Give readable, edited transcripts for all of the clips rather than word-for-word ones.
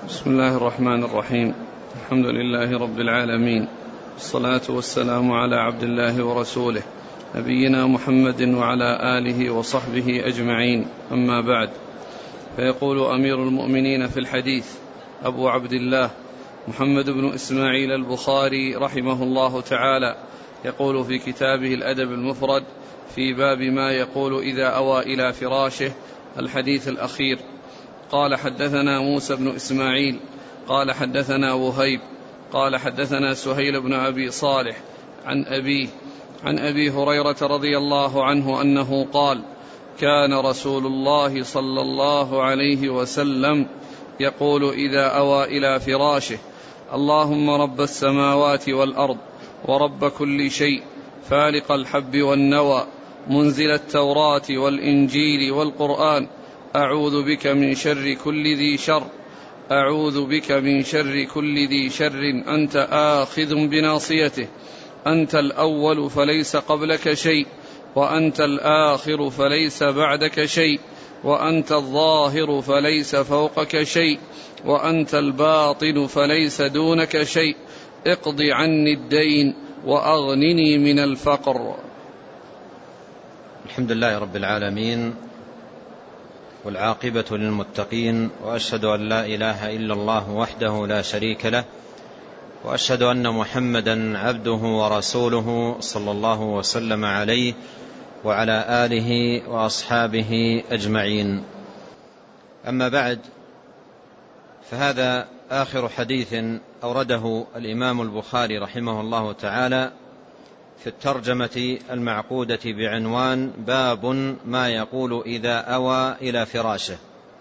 بسم الله الرحمن الرحيم. الحمد لله رب العالمين، والصلاة والسلام على عبد الله ورسوله نبينا محمد وعلى آله وصحبه أجمعين، أما بعد. فيقول أمير المؤمنين في الحديث أبو عبد الله محمد بن إسماعيل البخاري رحمه الله تعالى، يقول في كتابه الأدب المفرد في باب ما يقول إذا أوى إلى فراشه، الحديث الأخير: قال حدثنا موسى بن إسماعيل قال حدثنا وهيب قال حدثنا سهيل بن أبي صالح عن أبي هريرة رضي الله عنه أنه قال: كان رسول الله صلى الله عليه وسلم يقول إذا أوى إلى فراشه: اللهم رب السماوات والأرض ورب كل شيء، فالق الحب والنوى، منزل التوراة والإنجيل والقرآن، أعوذ بك من شر كل ذي شر، أعوذ بك من شر كل ذي شر، أنت آخذ بناصيته، أنت الأول فليس قبلك شيء، وأنت الآخر فليس بعدك شيء، وأنت الظاهر فليس فوقك شيء، وأنت الباطن فليس دونك شيء، اقض عني الدين وأغنني من الفقر. الحمد لله رب العالمين، والعاقبة للمتقين، وأشهد أن لا إله إلا الله وحده لا شريك له، وأشهد أن محمدا عبده ورسوله صلى الله وسلم عليه وعلى آله وأصحابه أجمعين. أما بعد، فهذا آخر حديث أورده الإمام البخاري رحمه الله تعالى في الترجمة المعقودة بعنوان باب ما يقول إذا أوى إلى فراشه.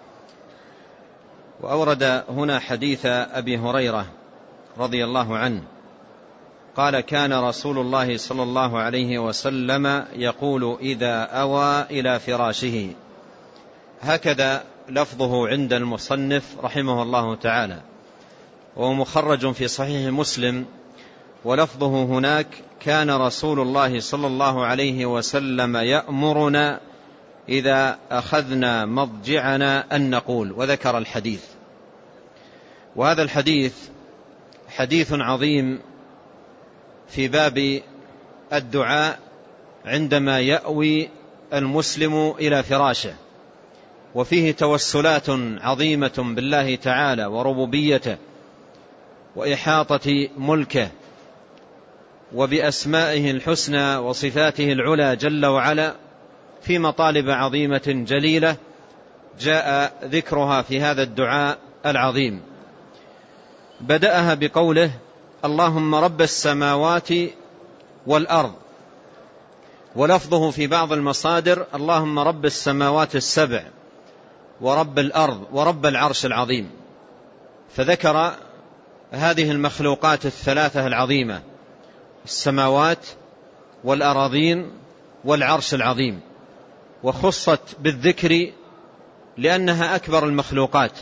وأورد هنا حديث أبي هريرة رضي الله عنه قال: كان رسول الله صلى الله عليه وسلم يقول إذا أوى إلى فراشه. هكذا لفظه عند المصنف رحمه الله تعالى، وهو مخرج في صحيح مسلم، ولفظه هناك: كان رسول الله صلى الله عليه وسلم يأمرنا إذا أخذنا مضجعنا أن نقول، وذكر الحديث. وهذا الحديث حديث عظيم في باب الدعاء عندما يأوي المسلم إلى فراشه، وفيه توسلات عظيمة بالله تعالى وربوبيته وإحاطة ملكه وبأسمائه الحسنى وصفاته العلى جل وعلا، في مطالب عظيمة جليلة جاء ذكرها في هذا الدعاء العظيم. بدأها بقوله: اللهم رب السماوات والأرض، ولفظه في بعض المصادر: اللهم رب السماوات السبع ورب الأرض ورب العرش العظيم. فذكر هذه المخلوقات الثلاثة العظيمة: السماوات والأراضين والعرش العظيم، وخصت بالذكر لأنها أكبر المخلوقات،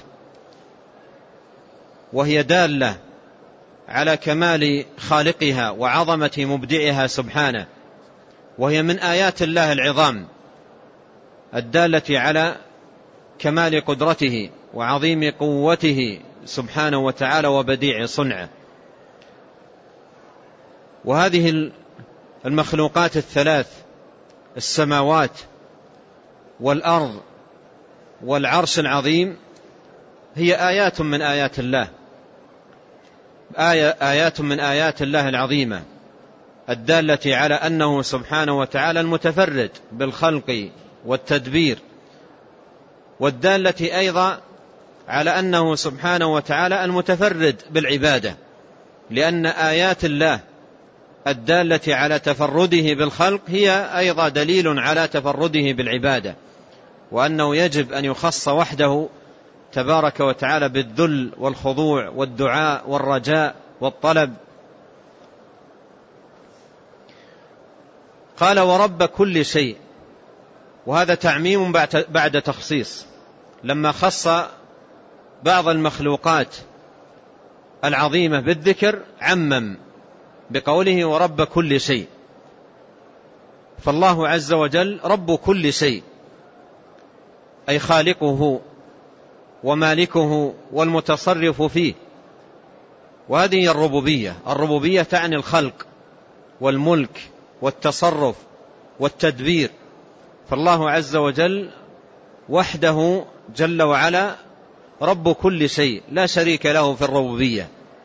وهي دالة على كمال خالقها وعظمة مبدعها سبحانه، وهي من آيات الله العظام الدالة على كمال قدرته وعظيم قوته سبحانه وتعالى وبديع صنعه. وهذه المخلوقات الثلاث: السماوات والأرض والعرش العظيم، هي آيات من آيات الله، آيات من آيات الله العظيمة الدالة على أنه سبحانه وتعالى المتفرد بالخلق والتدبير، والدالة أيضا على أنه سبحانه وتعالى المتفرد بالعبادة، لأن آيات الله الدالة على تفرده بالخلق هي أيضا دليل على تفرده بالعبادة، وأنه يجب أن يخص وحده تبارك وتعالى بالذل والخضوع والدعاء والرجاء والطلب. قال: ورب كل شيء، وهذا تعميم بعد تخصيص، لما خص بعض المخلوقات العظيمة بالذكر عمم بقوله: ورب كل شيء. فالله عز وجل رب كل شيء، أي خالقه ومالكه والمتصرف فيه. وهذه الربوبية تعني الخلق والملك والتصرف والتدبير. فالله عز وجل وحده جل وعلا رب كل شيء، لا شريك له في الربوبية.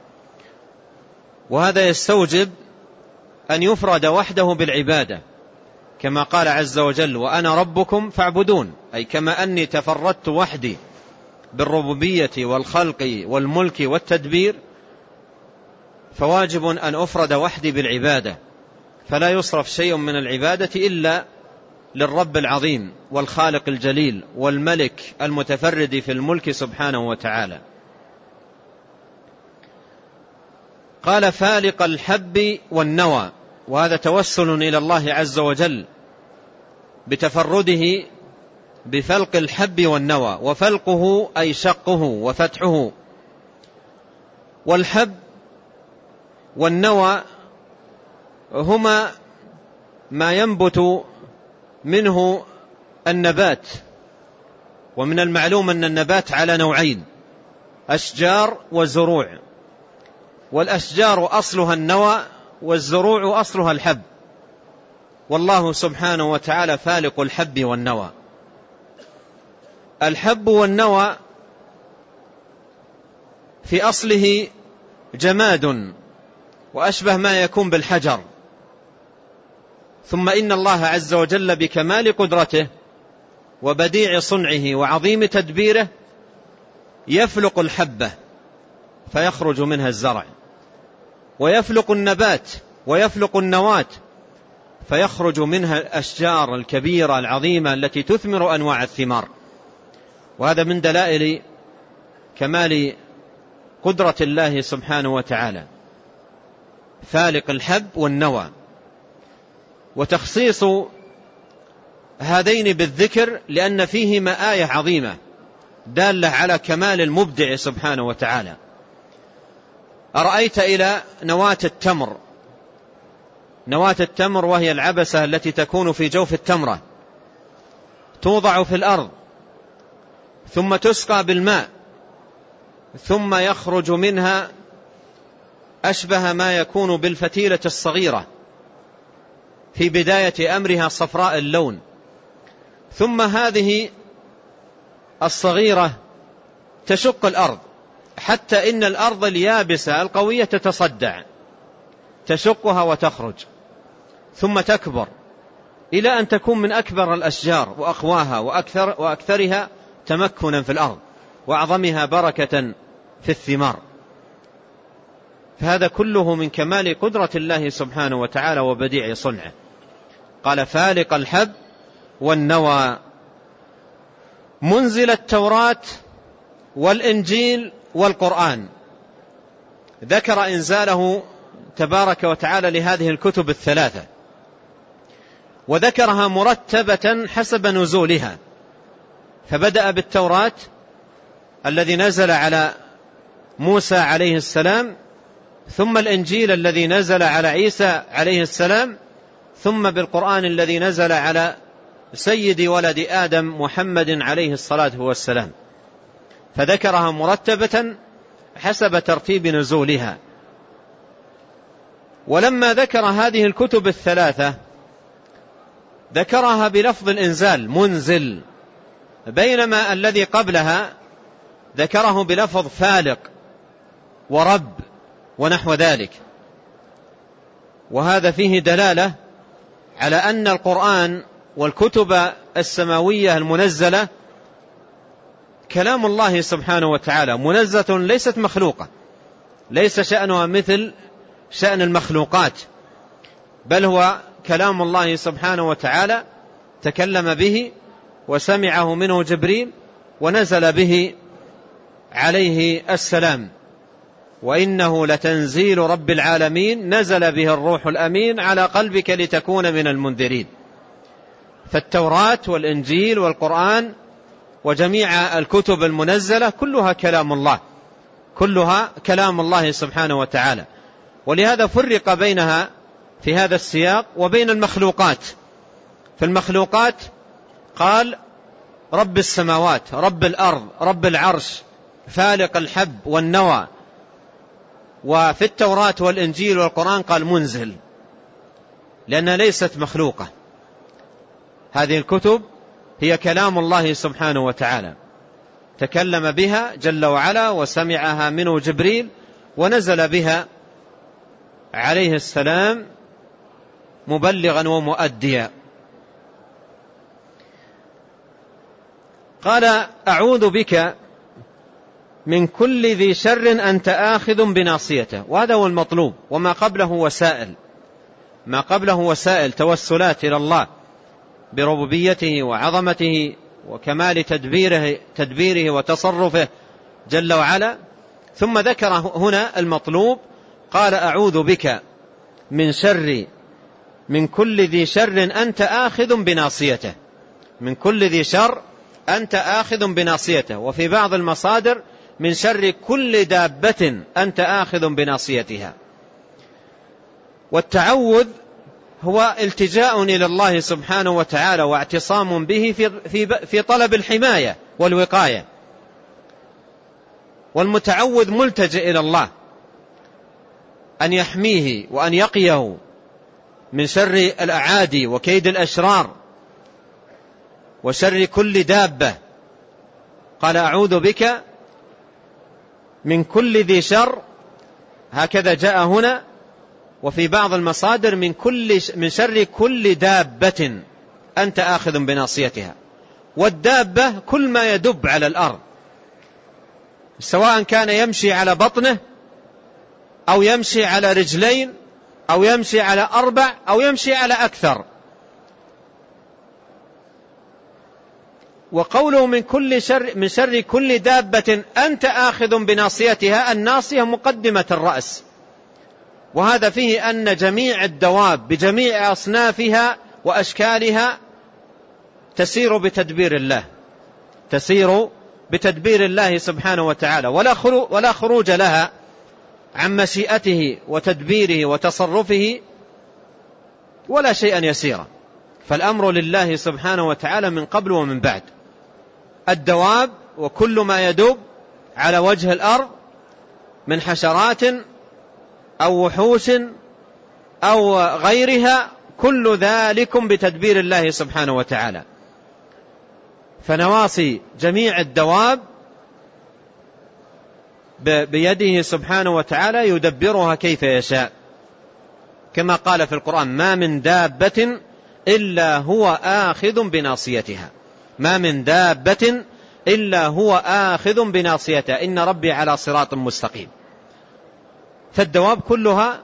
وهذا يستوجب أن يفرد وحده بالعبادة، كما قال عز وجل: وأنا ربكم فاعبدون، أي كما أني تفردت وحدي بالربوبية والخلق والملك والتدبير، فواجب أن أفرد وحدي بالعبادة، فلا يصرف شيء من العبادة إلا للرب العظيم والخالق الجليل والملك المتفرد في الملك سبحانه وتعالى. قال: فالق الحب والنوى، وهذا توسل إلى الله عز وجل بتفرده بفلق الحب والنوى، وفلقه أي شقه وفتحه. والحب والنوى هما ما ينبت منه النبات، ومن المعلوم أن النبات على نوعين: أشجار وزروع، والأشجار أصلها النوى والزروع أصلها الحب، والله سبحانه وتعالى فالق الحب والنوى. الحب والنوى في أصله جماد وأشبه ما يكون بالحجر، ثم إن الله عز وجل بكمال قدرته وبديع صنعه وعظيم تدبيره يفلق الحبة فيخرج منها الزرع، ويفلق النبات ويفلق النواة فيخرج منها الأشجار الكبيرة العظيمة التي تثمر أنواع الثمار. وهذا من دلائل كمال قدرة الله سبحانه وتعالى، فالق الحب والنوى. وتخصيص هذين بالذكر لأن فيهما آية عظيمة دالة على كمال المبدع سبحانه وتعالى. أرأيت إلى نواة التمر، نواة التمر وهي العبسة التي تكون في جوف التمرة، توضع في الأرض ثم تسقى بالماء، ثم يخرج منها أشبه ما يكون بالفتيلة الصغيرة في بداية أمرها صفراء اللون، ثم هذه الصغيرة تشق الأرض حتى إن الأرض اليابسة القوية تتصدع، تشقها وتخرج، ثم تكبر إلى أن تكون من أكبر الأشجار وأقواها وأكثرها تمكنا في الأرض وأعظمها بركة في الثمار. فهذا كله من كمال قدرة الله سبحانه وتعالى وبديع صنعه. قال: فالق الحب والنوى، منزل التوراة والإنجيل والقرآن. ذكر إنزاله تبارك وتعالى لهذه الكتب الثلاثة، وذكرها مرتبة حسب نزولها، فبدأ بالتوراة الذي نزل على موسى عليه السلام، ثم الإنجيل الذي نزل على عيسى عليه السلام، ثم بالقرآن الذي نزل على سيد ولد آدم محمد عليه الصلاة والسلام، فذكرها مرتبة حسب ترتيب نزولها. ولما ذكر هذه الكتب الثلاثة ذكرها بلفظ الإنزال منزل، بينما الذي قبلها ذكره بلفظ فالق ورب ونحو ذلك. وهذا فيه دلالة على أن القرآن والكتب السماوية المنزلة كلام الله سبحانه وتعالى، منزلة ليست مخلوقة، ليس شأنها مثل شأن المخلوقات، بل هو كلام الله سبحانه وتعالى تكلم به وسمعه منه جبريل ونزل به عليه السلام. وإنه لتنزيل رب العالمين نزل به الروح الأمين على قلبك لتكون من المنذرين. فالتوراة والإنجيل والقرآن وجميع الكتب المنزلة كلها كلام الله، كلها كلام الله سبحانه وتعالى. ولهذا فرق بينها في هذا السياق وبين المخلوقات. في المخلوقات قال رب السماوات، رب الأرض، رب العرش، فالق الحب والنوى. وفي التوراة والإنجيل والقرآن قال منزل، لأنها ليست مخلوقة. هذه الكتب هي كلام الله سبحانه وتعالى، تكلم بها جل وعلا وسمعها منه جبريل، ونزل بها عليه السلام مبلغا ومؤديا. قال أعوذ بك من كل ذي شر أنت آخذ بناصيته. وهذا هو المطلوب، وما قبله وسائل، ما قبله وسائل توسلات إلى الله بربوبيته وعظمته وكمال تدبيره وتصرفه جل وعلا. ثم ذكر هنا المطلوب، قال أعوذ بك من كل ذي شر أنت آخذ بناصيته، من كل ذي شر أنت آخذ بناصيته. وفي بعض المصادر من شر كل دابة أنت آخذ بناصيتها. والتعوذ هو التجاء إلى الله سبحانه وتعالى واعتصام به في طلب الحماية والوقاية. والمتعوذ ملتجئ إلى الله أن يحميه وأن يقيه من شر الأعادي وكيد الأشرار وشر كل دابة. قال أعوذ بك من كل ذي شر، هكذا جاء هنا. وفي بعض المصادر من شر كل دابة أنت آخذ بناصيتها. والدابة كل ما يدب على الأرض، سواء كان يمشي على بطنه أو يمشي على رجلين أو يمشي على 4 أو يمشي على أكثر. وقوله من شر كل دابة أنت آخذ بناصيتها، الناصية مقدمة الرأس. وهذا فيه أن جميع الدواب بجميع أصنافها وأشكالها تسير بتدبير الله، تسير بتدبير الله سبحانه وتعالى، ولا خروج لها عن مشيئته وتدبيره وتصرفه ولا شيئا يسيرا. فالأمر لله سبحانه وتعالى من قبل ومن بعد. الدواب وكل ما يدب على وجه الأرض من حشرات أو وحوش أو غيرها، كل ذلك بتدبير الله سبحانه وتعالى. فنواصي جميع الدواب بيده سبحانه وتعالى يدبرها كيف يشاء، كما قال في القرآن: ما من دابة إلا هو آخذ بناصيتها، ما من دابة إلا هو آخذ بناصيتها، إن ربي على صراط مستقيم. فالدواب كلها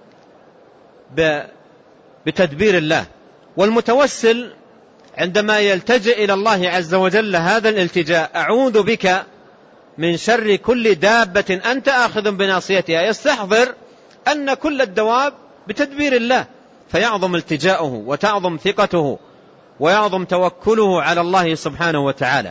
بتدبير الله. والمتوسل عندما يلتجئ إلى الله عز وجل هذا الالتجاء، أعوذ بك من شر كل دابة أنت آخذ بناصيتها، يستحضر أن كل الدواب بتدبير الله، فيعظم التجاؤه وتعظم ثقته ويعظم توكله على الله سبحانه وتعالى.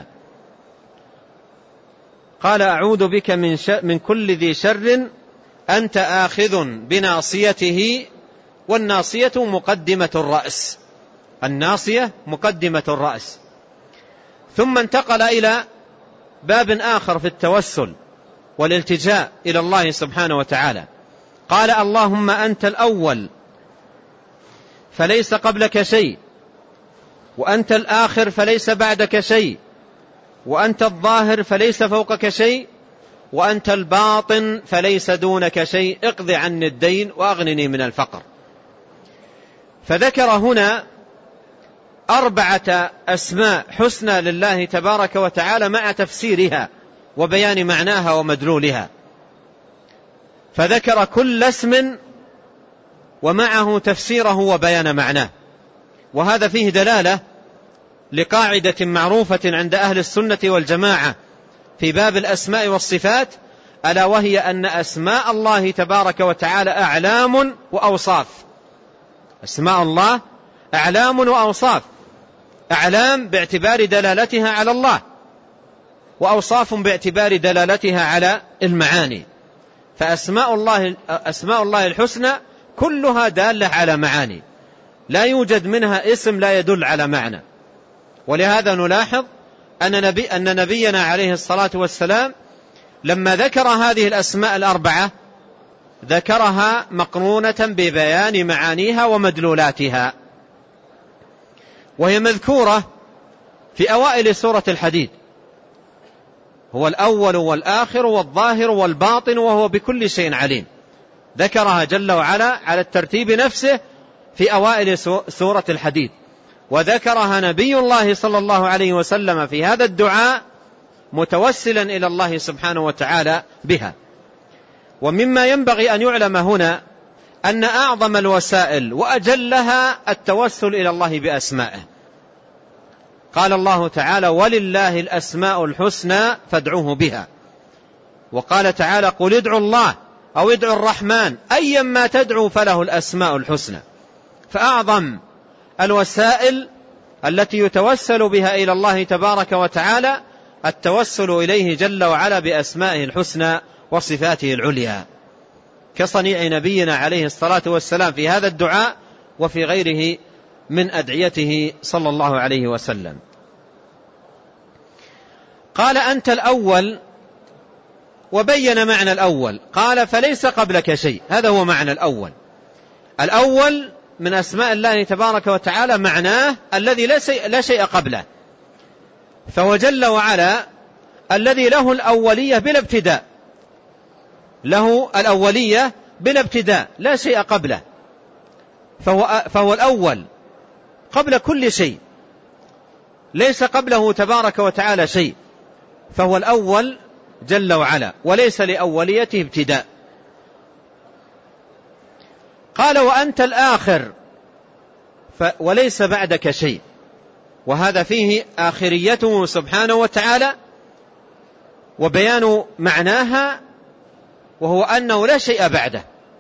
قال أعوذ بك من كل ذي شر أنت آخذ بناصيته. والناصية مقدمة الرأس، الناصية مقدمة الرأس. ثم انتقل إلى باب آخر في التوسل والالتجاء إلى الله سبحانه وتعالى. قال: اللهم أنت الأول فليس قبلك شيء، وأنت الآخر فليس بعدك شيء، وأنت الظاهر فليس فوقك شيء، وأنت الباطن فليس دونك شيء، اقض عني الدين وأغنني من الفقر. فذكر هنا 4 أسماء حسنى لله تبارك وتعالى مع تفسيرها وبيان معناها ومدلولها. فذكر كل اسم ومعه تفسيره وبيان معناه. وهذا فيه دلالة لقاعدة معروفة عند أهل السنة والجماعة في باب الأسماء والصفات، ألا وهي أن أسماء الله تبارك وتعالى أعلام وأوصاف. أسماء الله أعلام وأوصاف، أعلام باعتبار دلالتها على الله، وأوصاف باعتبار دلالتها على المعاني. فأسماء الله الحسنى كلها دالة على معاني، لا يوجد منها اسم لا يدل على معنى. ولهذا نلاحظ أن نبينا عليه الصلاة والسلام لما ذكر هذه الأسماء الأربعة ذكرها مقرونة ببيان معانيها ومدلولاتها، وهي مذكورة في أوائل سورة الحديد: هو الأول والآخر والظاهر والباطن وهو بكل شيء عليم. ذكرها جل وعلا على الترتيب نفسه في أوائل سورة الحديد، وذكرها نبي الله صلى الله عليه وسلم في هذا الدعاء متوسلا إلى الله سبحانه وتعالى بها. ومما ينبغي أن يعلم هنا أن أعظم الوسائل وأجلها التوسل إلى الله بأسمائه. قال الله تعالى: ولله الأسماء الحسنى فادعوه بها. وقال تعالى: قل ادعوا الله أو ادعوا الرحمن أيما تدعوا فله الأسماء الحسنى. فأعظم الوسائل التي يتوسل بها إلى الله تبارك وتعالى التوسل إليه جل وعلا بأسمائه الحسنى وصفاته العليا، كصنيع نبينا عليه الصلاة والسلام في هذا الدعاء وفي غيره من أدعيته صلى الله عليه وسلم. قال: أنت الأول، وبين معنى الأول. قال: فليس قبلك شيء. هذا هو معنى الأول. الأول من أسماء الله تبارك وتعالى معناه الذي لا شيء قبله، فهو جل وعلا الذي له الأولية بلا ابتداء، له الأولية بلا ابتداء، لا شيء قبله، فهو الأول قبل كل شيء، ليس قبله تبارك وتعالى شيء، فهو الأول جل وعلا وليس لأوليته ابتداء. قال: وأنت الآخر وليس بعدك شيء، وهذا فيه آخريته سبحانه وتعالى وبيان معناها، وهو أنه لا شيء بعده،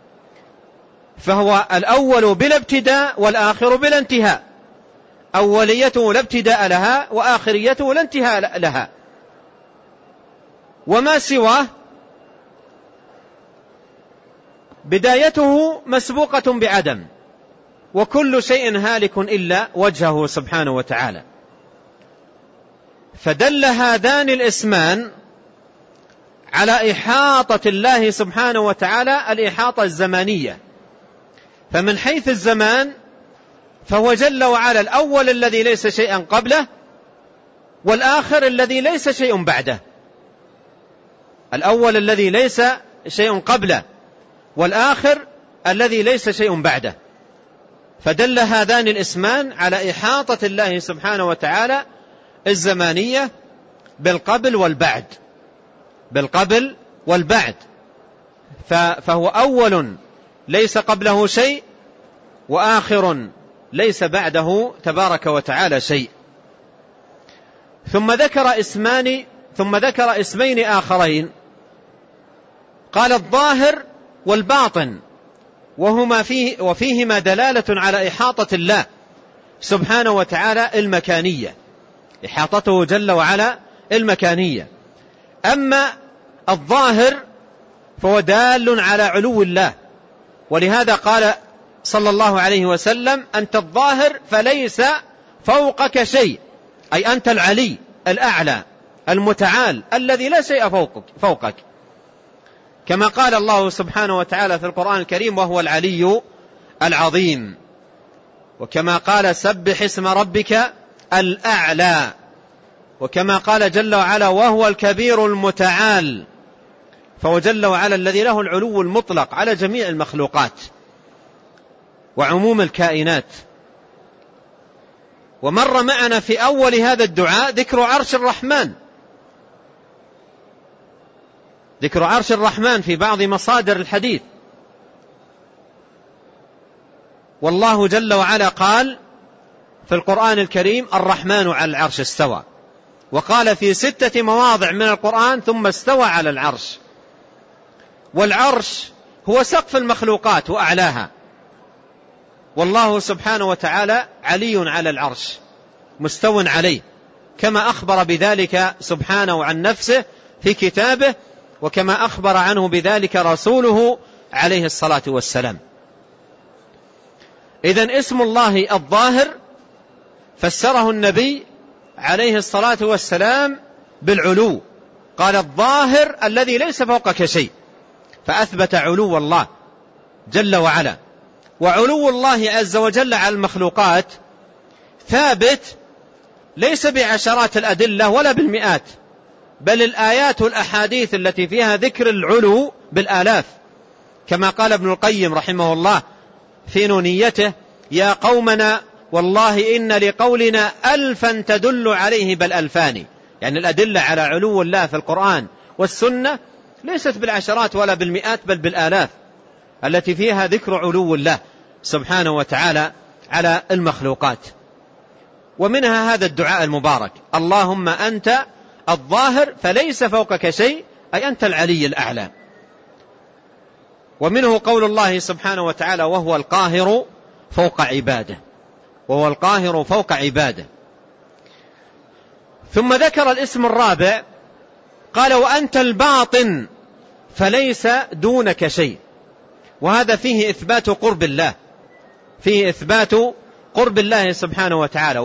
فهو الأول بلا ابتداء والآخر بلا انتهاء، أوليته لا ابتداء لها وآخريته لا انتهاء لها، وما سواه بدايته مسبوقة بعدم، وكل شيء هالك إلا وجهه سبحانه وتعالى. فدل هذان الاسمان على إحاطة الله سبحانه وتعالى الإحاطة الزمانية، فمن حيث الزمان فهو جل وعلا الأول الذي ليس شيئا قبله، والآخر الذي ليس شيء بعده. الأول الذي ليس شيء قبله، والآخر الذي ليس شيء بعده. فدل هذان الاسمان على إحاطة الله سبحانه وتعالى الزمانية بالقبل والبعد، بالقبل والبعد، فهو أول ليس قبله شيء، وآخر ليس بعده تبارك وتعالى شيء. ثم ذكر اسمين آخرين، قال: الظاهر والباطن، وفيهما دلالة على إحاطة الله سبحانه وتعالى المكانية، إحاطته جل وعلا المكانية. أما الظاهر فهو دال على علو الله، ولهذا قال صلى الله عليه وسلم: أنت الظاهر فليس فوقك شيء، أي أنت العلي الأعلى المتعال الذي لا شيء فوقك، كما قال الله سبحانه وتعالى في القرآن الكريم: وهو العلي العظيم. وكما قال: سبح اسم ربك الأعلى. وكما قال جل وعلا: وهو الكبير المتعال. فهو جل وعلا الذي له العلو المطلق على جميع المخلوقات وعموم الكائنات. ومر معنا في أول هذا الدعاء ذكر عرش الرحمن، ذكر عرش الرحمن في بعض مصادر الحديث. والله جل وعلا قال في القرآن الكريم: الرحمن على العرش استوى. وقال في 6 مواضع من القرآن: ثم استوى على العرش. والعرش هو سقف المخلوقات وأعلاها، والله سبحانه وتعالى علي على العرش مستو عليه، كما أخبر بذلك سبحانه عن نفسه في كتابه، وكما أخبر عنه بذلك رسوله عليه الصلاة والسلام. إذن اسم الله الظاهر فسره النبي عليه الصلاة والسلام بالعلو، قال الظاهر الذي ليس فوقك شيء، فأثبت علو الله جل وعلا. وعلو الله عز وجل على المخلوقات ثابت ليس بعشرات الأدلة ولا بالمئات، بل الآيات والأحاديث التي فيها ذكر العلو بالآلاف، كما قال ابن القيم رحمه الله في نونيته: يا قومنا والله إن لقولنا ألفا تدل عليه بل ألفان. يعني الأدلة على علو الله في القرآن والسنة ليست بالعشرات ولا بالمئات، بل بالآلاف التي فيها ذكر علو الله سبحانه وتعالى على المخلوقات. ومنها هذا الدعاء المبارك: اللهم أنت الظاهر فليس فوقك شيء، أي أنت العلي الأعلى. ومنه قول الله سبحانه وتعالى: وهو القاهر فوق عباده، وهو القاهر فوق عباده. ثم ذكر الاسم الرابع قال: وأنت الباطن فليس دونك شيء. وهذا فيه إثبات قرب الله، فيه إثبات قرب الله سبحانه وتعالى،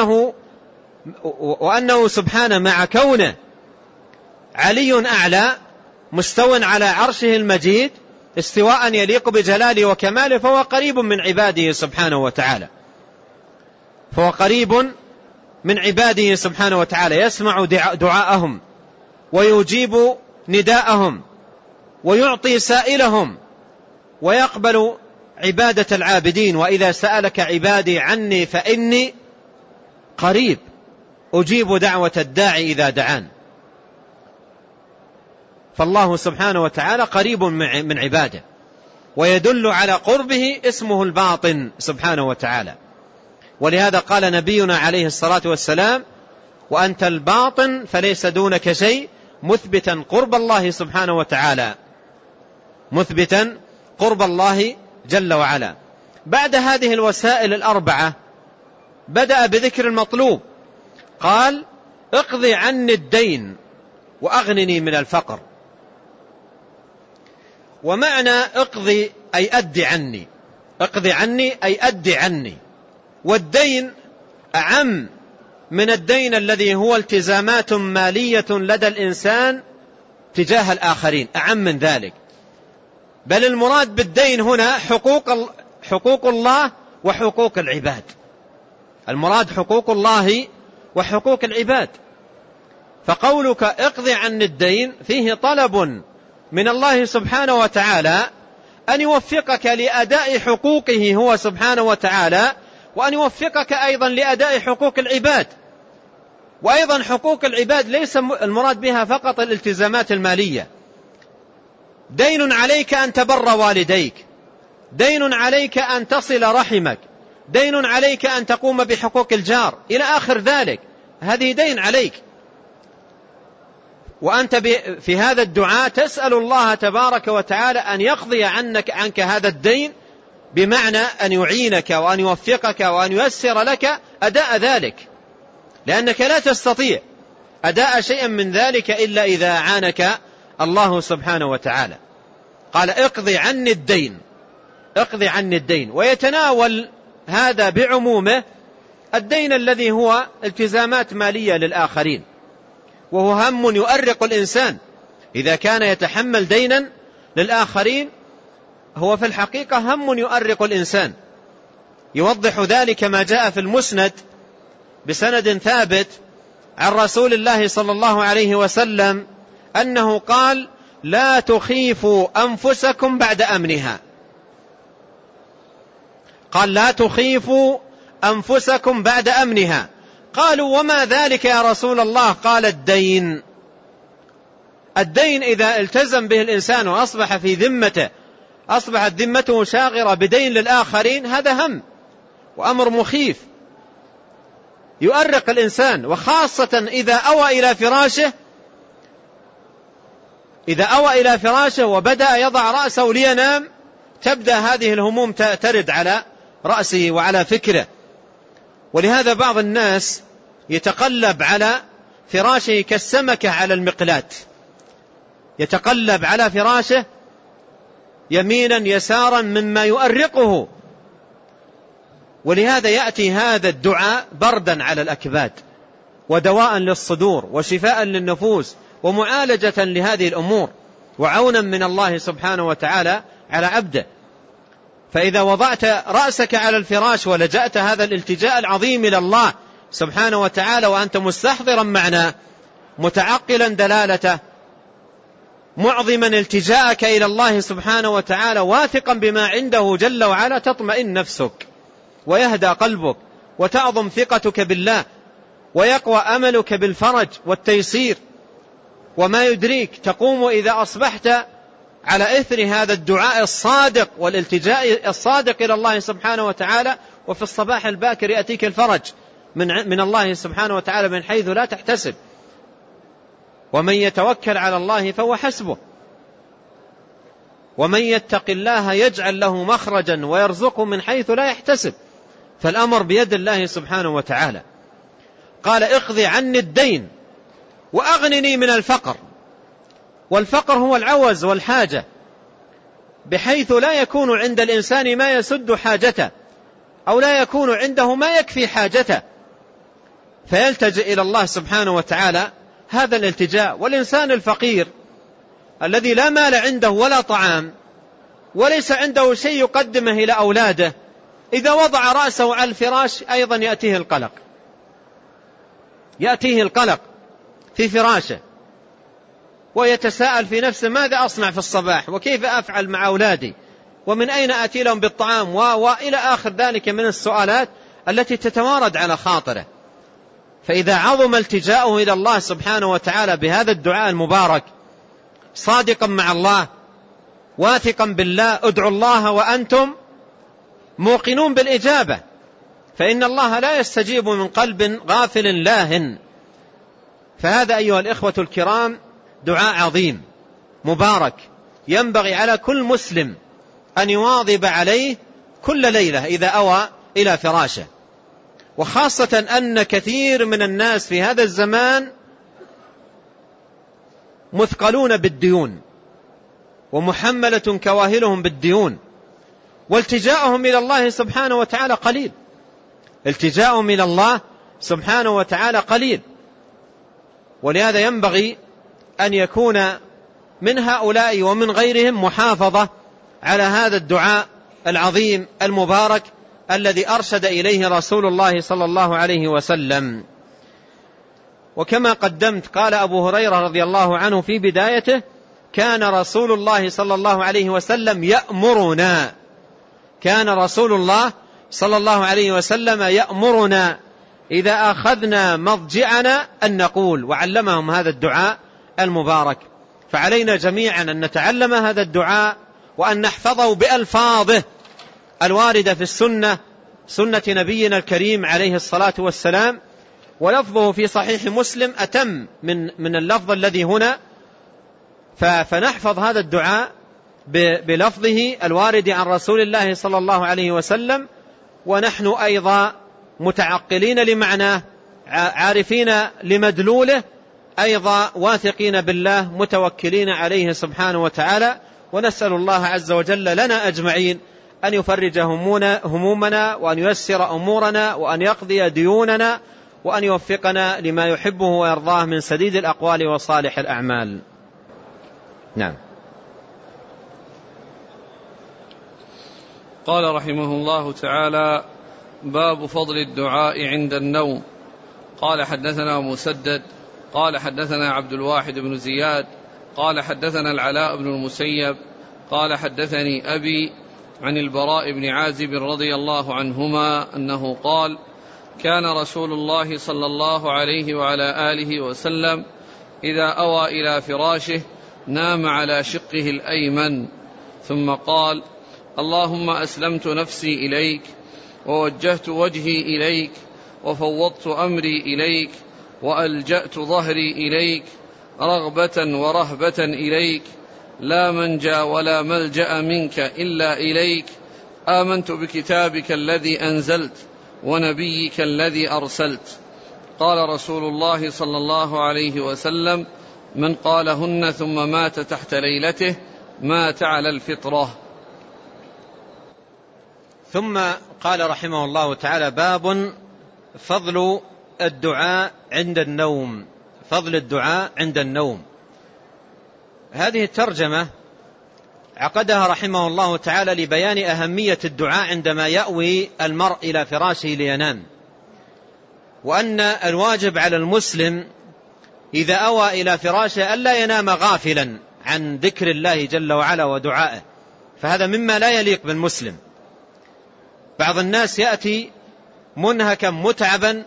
وأنه سبحانه مع كونه علي أعلى مستو على عرشه المجيد استواء يليق بجلاله وكماله، فهو قريب من عباده سبحانه وتعالى، فهو قريب من عباده سبحانه وتعالى، يسمع دعاءهم ويجيب نداءهم ويعطي سائلهم ويقبل عبادة العابدين. وإذا سألك عبادي عني فإني قريب أجيب دعوة الداعي إذا دعان. فالله سبحانه وتعالى قريب من عباده، ويدل على قربه اسمه الباطن سبحانه وتعالى. ولهذا قال نبينا عليه الصلاة والسلام: وأنت الباطن فليس دونك شيء، مثبتا قرب الله سبحانه وتعالى، مثبتا قرب الله جل وعلا. بعد هذه الوسائل الأربعة بدأ بذكر المطلوب، قال: اقضي عني الدين وأغنني من الفقر. ومعنى اقضي أي أدي عني، اقضي عني أي أدي عني. والدين أعم من الدين الذي هو التزامات مالية لدى الإنسان تجاه الآخرين، أعم من ذلك. بل المراد بالدين هنا حقوق الله وحقوق العباد، المراد حقوق الله وحقوق العباد. فقولك اقضي عن الدين فيه طلب من الله سبحانه وتعالى أن يوفقك لأداء حقوقه هو سبحانه وتعالى، وأن يوفقك أيضا لأداء حقوق العباد. وأيضا حقوق العباد ليس المراد بها فقط الالتزامات المالية، دين عليك أن تبر والديك، دين عليك أن تصل رحمك، دين عليك أن تقوم بحقوق الجار إلى آخر ذلك، هذه دين عليك. وأنت في هذا الدعاء تسأل الله تبارك وتعالى أن يقضي عنك هذا الدين، بمعنى أن يعينك وأن يوفقك وأن ييسر لك أداء ذلك، لأنك لا تستطيع أداء شيئا من ذلك إلا إذا أعانك الله سبحانه وتعالى. قال: اقضي عني الدين، اقضي عني الدين. ويتناول هذا بعمومه الدين الذي هو التزامات مالية للآخرين، وهو هم يؤرق الإنسان إذا كان يتحمل دينا للآخرين، هو في الحقيقة هم يؤرق الإنسان. يوضح ذلك ما جاء في المسند بسند ثابت عن رسول الله صلى الله عليه وسلم أنه قال: لا تخيفوا أنفسكم بعد أمنها. قال: لا تخيفوا أنفسكم بعد أمنها. قالوا: وما ذلك يا رسول الله؟ قال: الدين. الدين إذا التزم به الإنسان وأصبح في ذمته، أصبحت ذمته شاغرة بدين للآخرين، هذا هم وأمر مخيف يؤرق الإنسان، وخاصة إذا أوى إلى فراشه وبدأ يضع رأسه لينام، تبدأ هذه الهموم ترد على رأسه وعلى فكره. ولهذا بعض الناس يتقلب على فراشه كالسمكة على المقلاة، يتقلب على فراشه يمينا يسارا مما يؤرقه. ولهذا يأتي هذا الدعاء بردا على الأكباد ودواء للصدور وشفاء للنفوس ومعالجة لهذه الأمور وعونا من الله سبحانه وتعالى على عبده. فإذا وضعت رأسك على الفراش ولجأت هذا الالتجاء العظيم إلى الله سبحانه وتعالى وأنت مستحضرا معناه متعقلا دلالته معظما التجاءك إلى الله سبحانه وتعالى واثقا بما عنده جل وعلا، تطمئن نفسك ويهدى قلبك وتعظم ثقتك بالله ويقوى أملك بالفرج والتيسير. وما يدريك تقوم إذا أصبحت على إثر هذا الدعاء الصادق والالتجاء الصادق إلى الله سبحانه وتعالى، وفي الصباح الباكر يأتيك الفرج من الله سبحانه وتعالى من حيث لا تحتسب. ومن يتوكل على الله فهو حسبه، ومن يتق الله يجعل له مخرجا ويرزقه من حيث لا يحتسب. فالأمر بيد الله سبحانه وتعالى. قال اقضي عني الدين وأغنني من الفقر. والفقر هو العوز والحاجة، بحيث لا يكون عند الإنسان ما يسد حاجته أو لا يكون عنده ما يكفي حاجته، فيلتجئ إلى الله سبحانه وتعالى هذا الالتجاء. والإنسان الفقير الذي لا مال عنده ولا طعام وليس عنده شيء يقدمه إلى أولاده، إذا وضع رأسه على الفراش أيضا يأتيه القلق في فراشه، ويتساءل في نفسه ماذا أصنع في الصباح وكيف أفعل مع أولادي ومن أين آتي لهم بالطعام وإلى آخر ذلك من السؤالات التي تتوارد على خاطره. فإذا عظم التجاؤه إلى الله سبحانه وتعالى بهذا الدعاء المبارك صادقا مع الله واثقا بالله، ادعوا الله وأنتم موقنون بالإجابة، فإن الله لا يستجيب من قلب غافل لاهٍ. فهذا أيها الإخوة الكرام دعاء عظيم مبارك ينبغي على كل مسلم أن يواظب عليه كل ليلة إذا أوى إلى فراشه، وخاصة أن كثير من الناس في هذا الزمان مثقلون بالديون ومحملة كواهلهم بالديون، والتجاؤهم إلى الله سبحانه وتعالى قليل. التجاؤهم إلى الله سبحانه وتعالى قليل، ولهذا ينبغي أن يكون من هؤلاء ومن غيرهم محافظة على هذا الدعاء العظيم المبارك الذي أرشد إليه رسول الله صلى الله عليه وسلم. وكما قدمت قال أبو هريرة رضي الله عنه في بدايته: كان رسول الله صلى الله عليه وسلم يأمرنا، كان رسول الله صلى الله عليه وسلم يأمرنا إذا أخذنا مضجعنا أن نقول، وعلمهم هذا الدعاء المبارك. فعلينا جميعا أن نتعلم هذا الدعاء وأن نحفظه بألفاظه الواردة في السنة، سنة نبينا الكريم عليه الصلاة والسلام. ولفظه في صحيح مسلم أتم من اللفظ الذي هنا، فنحفظ هذا الدعاء بلفظه الوارد عن رسول الله صلى الله عليه وسلم، ونحن أيضا متعقلين لمعناه عارفين لمدلوله، أيضا واثقين بالله متوكلين عليه سبحانه وتعالى. ونسأل الله عز وجل لنا أجمعين أن يفرج همومنا وأن ييسر أمورنا وأن يقضي ديوننا وأن يوفقنا لما يحبه ويرضاه من سديد الأقوال وصالح الأعمال. نعم. قال رحمه الله تعالى: باب فضل الدعاء عند النوم. قال حدثنا مسدد قال حدثنا عبد الواحد بن زياد قال حدثنا العلاء بن المسيب قال حدثني أبي عن البراء بن عازب رضي الله عنهما أنه قال: كان رسول الله صلى الله عليه وعلى آله وسلم إذا أوى إلى فراشه نام على شقه الأيمن ثم قال: اللهم أسلمت نفسي إليك ووجهت وجهي إليك وفوضت أمري إليك وألجأت ظهري إليك رغبة ورهبة إليك، لا منجا ولا ملجأ منك إلا إليك، آمنت بكتابك الذي أنزلت ونبيك الذي أرسلت. قال رسول الله صلى الله عليه وسلم: من قالهن ثم مات تحت ليلته مات على الفطرة. ثم قال رحمه الله تعالى: باب فضل الدعاء عند النوم. فضل الدعاء عند النوم. هذه الترجمة عقدها رحمه الله تعالى لبيان أهمية الدعاء عندما يأوي المرء إلى فراشه لينام، وأن الواجب على المسلم إذا أوى إلى فراشه ألا ينام غافلا عن ذكر الله جل وعلا ودعائه، فهذا مما لا يليق بالمسلم. بعض الناس يأتي منهكا متعبا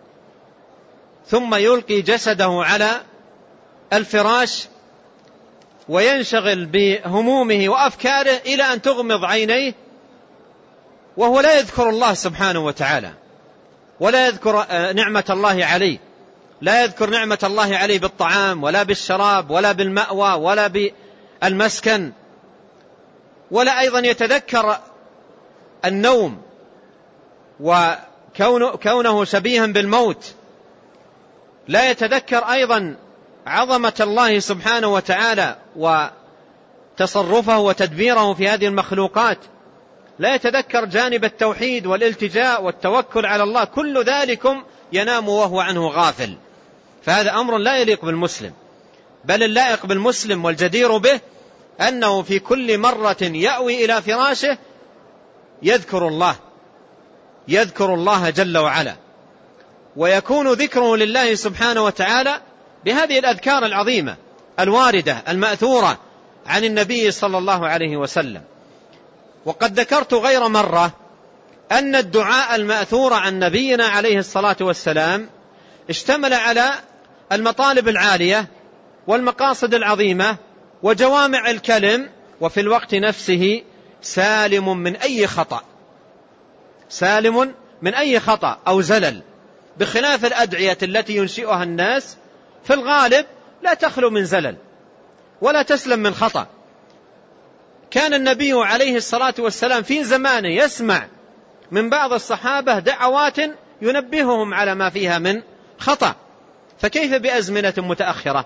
ثم يلقي جسده على الفراش وينشغل بهمومه وأفكاره إلى أن تغمض عينيه وهو لا يذكر الله سبحانه وتعالى، ولا يذكر نعمة الله عليه، لا يذكر نعمة الله عليه بالطعام ولا بالشراب ولا بالمأوى ولا بالمسكن، ولا أيضا يتذكر النوم وكونه شبيها بالموت، لا يتذكر أيضا عظمة الله سبحانه وتعالى وتصرفه وتدبيره في هذه المخلوقات، لا يتذكر جانب التوحيد والالتجاء والتوكل على الله، كل ذلكم ينام وهو عنه غافل، فهذا أمر لا يليق بالمسلم. بل اللائق بالمسلم والجدير به أنه في كل مرة يأوي إلى فراشه يذكر الله جل وعلا، ويكون ذكره لله سبحانه وتعالى بهذه الأذكار العظيمة الواردة المأثورة عن النبي صلى الله عليه وسلم. وقد ذكرت غير مرة أن الدعاء المأثور عن نبينا عليه الصلاة والسلام اشتمل على المطالب العالية والمقاصد العظيمة وجوامع الكلم، وفي الوقت نفسه سالم من أي خطأ أو زلل، بخلاف الأدعية التي ينشئها الناس في الغالب لا تخلو من زلل ولا تسلم من خطأ. كان النبي عليه الصلاة والسلام في زمانه يسمع من بعض الصحابة دعوات ينبههم على ما فيها من خطأ، فكيف بأزمنة متأخرة؟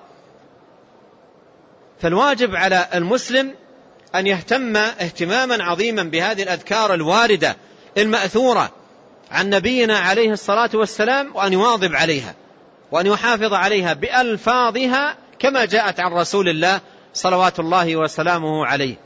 فالواجب على المسلم أن يهتم اهتماما عظيما بهذه الأذكار الواردة المأثورة عن نبينا عليه الصلاة والسلام، وأن يواظب عليها وأن يحافظ عليها بألفاظها كما جاءت عن رسول الله صلوات الله وسلامه عليه.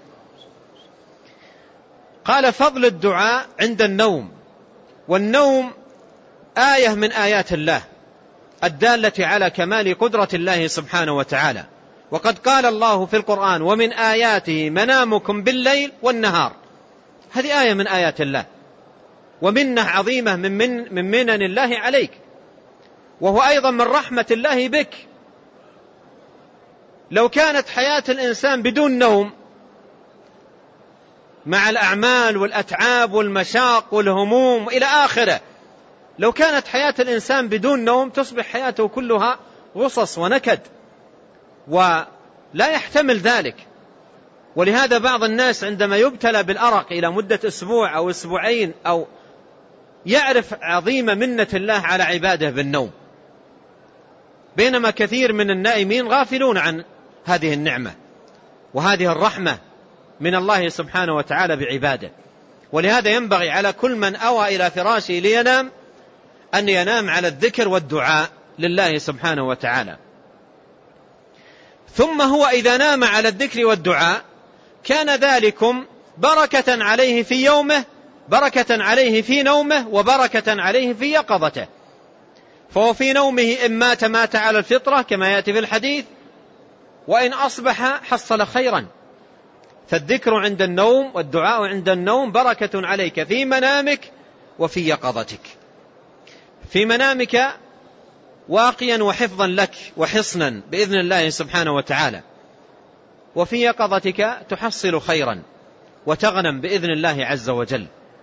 قال: فضل الدعاء عند النوم. والنوم آية من آيات الله الدالة على كمال قدرة الله سبحانه وتعالى، وقد قال الله في القرآن: ومن آياته منامكم بالليل والنهار. هذه آية من آيات الله ومنة عظيمة من منن الله عليك، وهو أيضا من رحمة الله بك. لو كانت حياة الإنسان بدون نوم مع الأعمال والأتعاب والمشاق والهموم إلى آخره، لو كانت حياة الإنسان بدون نوم تصبح حياته كلها غصص ونكد، ولا يحتمل ذلك. ولهذا بعض الناس عندما يبتلى بالأرق إلى مدة أسبوع أو أسبوعين أو يعرف عظيم منة الله على عباده بالنوم، بينما كثير من النائمين غافلون عن هذه النعمة وهذه الرحمة من الله سبحانه وتعالى بعباده. ولهذا ينبغي على كل من أوى إلى فراشه لينام أن ينام على الذكر والدعاء لله سبحانه وتعالى. ثم هو إذا نام على الذكر والدعاء كان ذلكم بركة عليه في يومه، بركة عليه في نومه، وبركة عليه في يقظته. فهو في نومه إن مات على الفطرة كما يأتي في الحديث، وإن أصبح حصل خيرا. فالذكر عند النوم والدعاء عند النوم بركة عليك في منامك وفي يقظتك. في منامك واقيا وحفظا لك وحصنا بإذن الله سبحانه وتعالى، وفي يقظتك تحصل خيرا وتغنم بإذن الله عز وجل.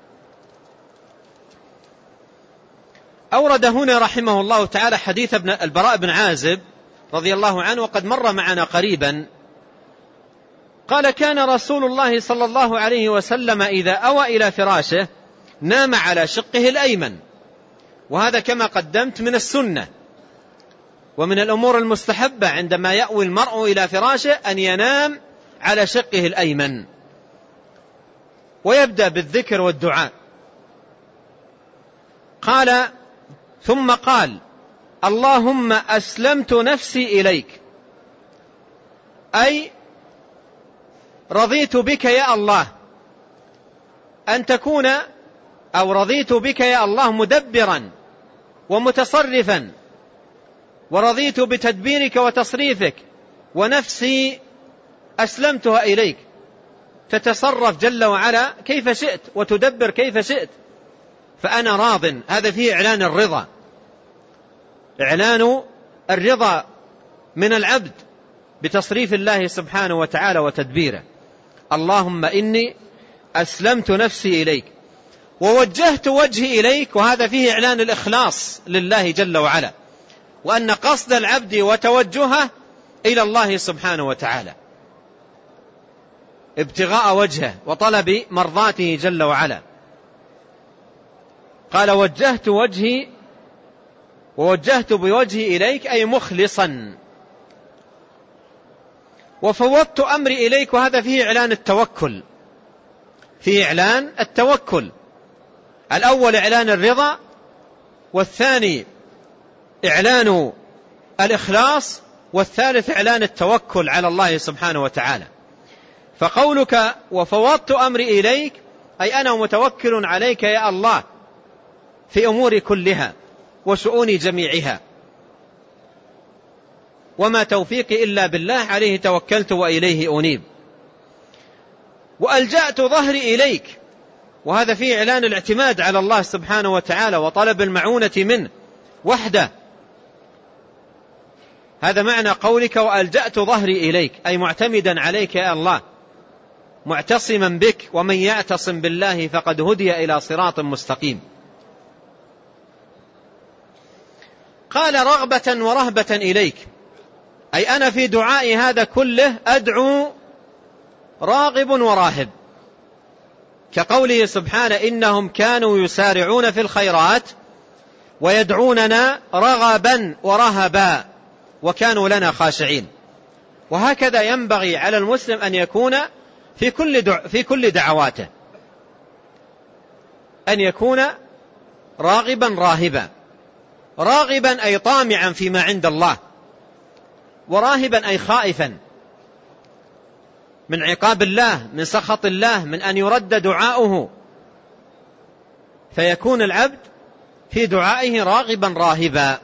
أورد هنا رحمه الله تعالى حديث البراء بن عازب رضي الله عنه، وقد مر معنا قريبا. قال: كان رسول الله صلى الله عليه وسلم إذا أوى إلى فراشه نام على شقه الأيمن. وهذا كما قدمت من السنة ومن الأمور المستحبة عندما يأوي المرء إلى فراشه أن ينام على شقه الأيمن ويبدأ بالذكر والدعاء. قال: ثم قال اللهم أسلمت نفسي إليك، أي رضيت بك يا الله أن تكون، أو رضيت بك يا الله مدبرا ومتصرفا، ورضيت بتدبيرك وتصريفك، ونفسي أسلمتها إليك، تتصرف جل وعلا كيف شئت وتدبر كيف شئت، فأنا راض. هذا فيه إعلان الرضا، إعلان الرضا من العبد بتصريف الله سبحانه وتعالى وتدبيره. اللهم إني أسلمت نفسي إليك ووجهت وجهي إليك، وهذا فيه إعلان الإخلاص لله جل وعلا، وأن قصد العبد وتوجهه إلى الله سبحانه وتعالى ابتغاء وجهه وطلب مرضاته جل وعلا. قال ووجهت بوجهي إليك، أي مخلصا، وفوضت أمري إليك، وهذا فيه إعلان التوكل، فيه إعلان التوكل. الأول إعلان الرضا، والثاني إعلان الإخلاص، والثالث إعلان التوكل على الله سبحانه وتعالى. فقولك وفوضت أمري إليك، أي أنا متوكل عليك يا الله في أموري كلها وشؤوني جميعها، وما توفيقي إلا بالله، عليه توكلت وإليه أنيب. وألجأت ظهري إليك، وهذا فيه إعلان الاعتماد على الله سبحانه وتعالى وطلب المعونة منه وحده. هذا معنى قولك وألجأت ظهري إليك، أي معتمدا عليك يا الله، معتصما بك، ومن يعتصم بالله فقد هدي إلى صراط مستقيم. قال رغبة ورهبة إليك، أي أنا في دعائي هذا كله أدعو راغب وراهب، كقوله سبحانه إنهم كانوا يسارعون في الخيرات ويدعوننا رغبا ورهبا وكانوا لنا خاشعين. وهكذا ينبغي على المسلم أن يكون في كل دعواته، أن يكون راغبا راهبا، راغبا أي طامعا فيما عند الله، وراهبا أي خائفا من عقاب الله، من سخط الله، من أن يرد دعاؤه، فيكون العبد في دعائه راغبا راهبا.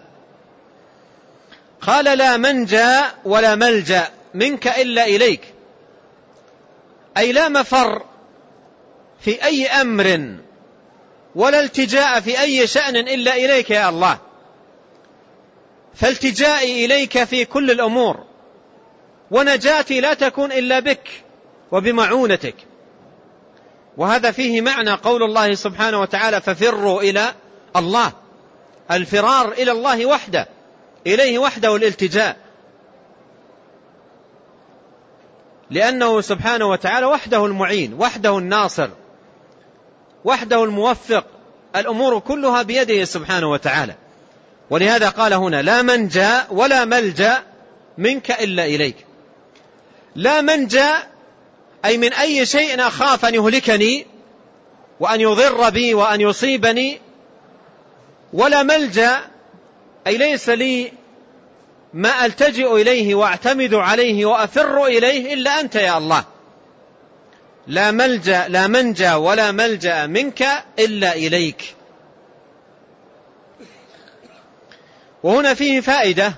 قال لا منجا ولا ملجأ منك إلا إليك، أي لا مفر في أي أمر ولا التجاء في أي شأن إلا إليك يا الله، فالتجائي إليك في كل الأمور، ونجاتي لا تكون إلا بك وبمعونتك. وهذا فيه معنى قول الله سبحانه وتعالى ففروا إلى الله، الفرار إلى الله وحده، إليه وحده الالتجاء، لأنه سبحانه وتعالى وحده المعين، وحده الناصر، وحده الموفق، الأمور كلها بيده سبحانه وتعالى. ولهذا قال هنا لا منجا ولا ملجأ منك إلا إليك. لا منجا أي من أي شيء أخاف أن يهلكني وأن يضر بي وأن يصيبني، ولا ملجأ أي ليس لي ما ألتجئ إليه وأعتمد عليه وأفر إليه إلا أنت يا الله. لا منجا ولا ملجأ منك إلا إليك. وهنا فيه فائدة،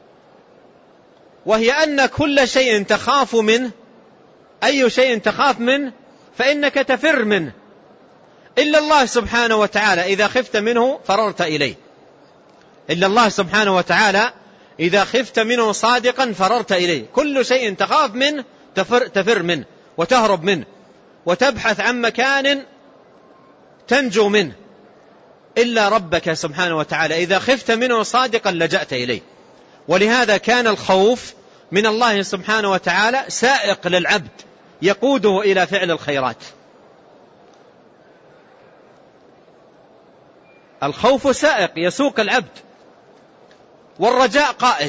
وهي أن كل شيء تخاف منه، أي شيء تخاف منه فإنك تفر منه، إلا الله سبحانه وتعالى إذا خفت منه فررت إليه. إلا الله سبحانه وتعالى إذا خفت منه صادقا فررت إليه. كل شيء تخاف منه تفر منه وتهرب منه وتبحث عن مكان تنجو منه، إلا ربك سبحانه وتعالى إذا خفت منه صادقا لجأت إليه. ولهذا كان الخوف من الله سبحانه وتعالى سائق للعبد يقوده إلى فعل الخيرات. الخوف سائق يسوق العبد، والرجاء قائد،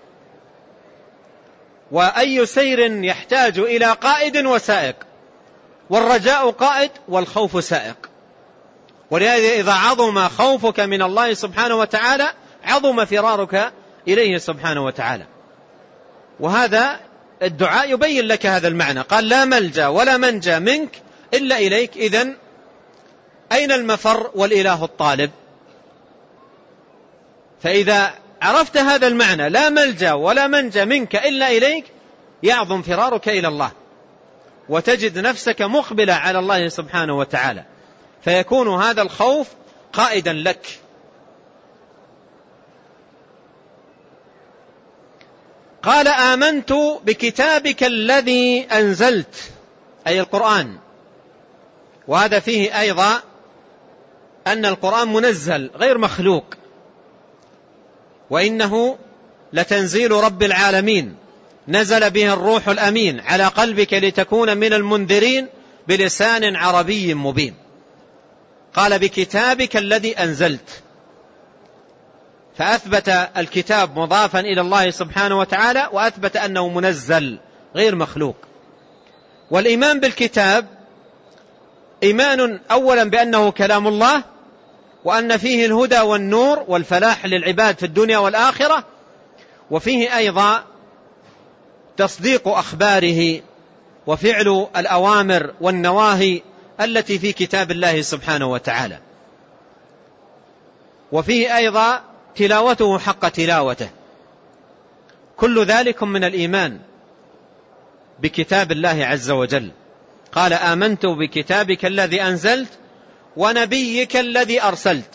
وأي سير يحتاج إلى قائد وسائق، والرجاء قائد والخوف سائق. ولهذا إذا عظم خوفك من الله سبحانه وتعالى عظم فرارك إليه سبحانه وتعالى. وهذا الدعاء يبين لك هذا المعنى. قال لا ملجأ ولا منجا منك إلا إليك. إذن أين المفر والإله الطالب؟ فإذا عرفت هذا المعنى لا ملجأ ولا منجا منك إلا إليك يعظم فرارك إلى الله، وتجد نفسك مقبلة على الله سبحانه وتعالى، فيكون هذا الخوف قائدا لك. قال آمنت بكتابك الذي أنزلت، أي القرآن. وهذا فيه أيضا أن القرآن منزل غير مخلوق، وإنه لتنزيل رب العالمين نزل به الروح الأمين على قلبك لتكون من المنذرين بلسان عربي مبين. قال بكتابك الذي أنزلت، فأثبت الكتاب مضافا إلى الله سبحانه وتعالى، وأثبت أنه منزل غير مخلوق. والإيمان بالكتاب إيمان أولا بأنه كلام الله، وأن فيه الهدى والنور والفلاح للعباد في الدنيا والآخرة، وفيه أيضا تصديق أخباره وفعل الأوامر والنواهي التي في كتاب الله سبحانه وتعالى، وفيه أيضا تلاوته حق تلاوته. كل ذلك من الإيمان بكتاب الله عز وجل. قال آمنت بكتابك الذي أنزلت ونبيك الذي أرسلت.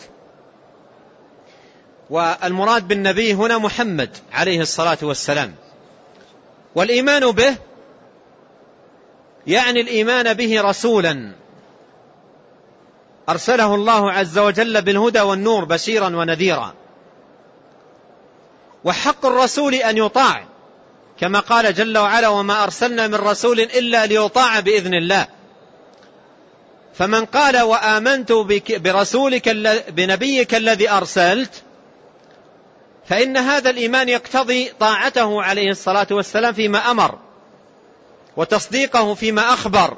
والمراد بالنبي هنا محمد عليه الصلاة والسلام. والإيمان به يعني الإيمان به رسولا أرسله الله عز وجل بالهدى والنور بشيرا ونذيرا. وحق الرسول أن يطاع، كما قال جل وعلا وما أرسلنا من رسول إلا ليطاع بإذن الله. فمن قال وآمنت برسولك بنبيك الذي أرسلت، فإن هذا الإيمان يقتضي طاعته عليه الصلاة والسلام فيما أمر، وتصديقه فيما أخبر،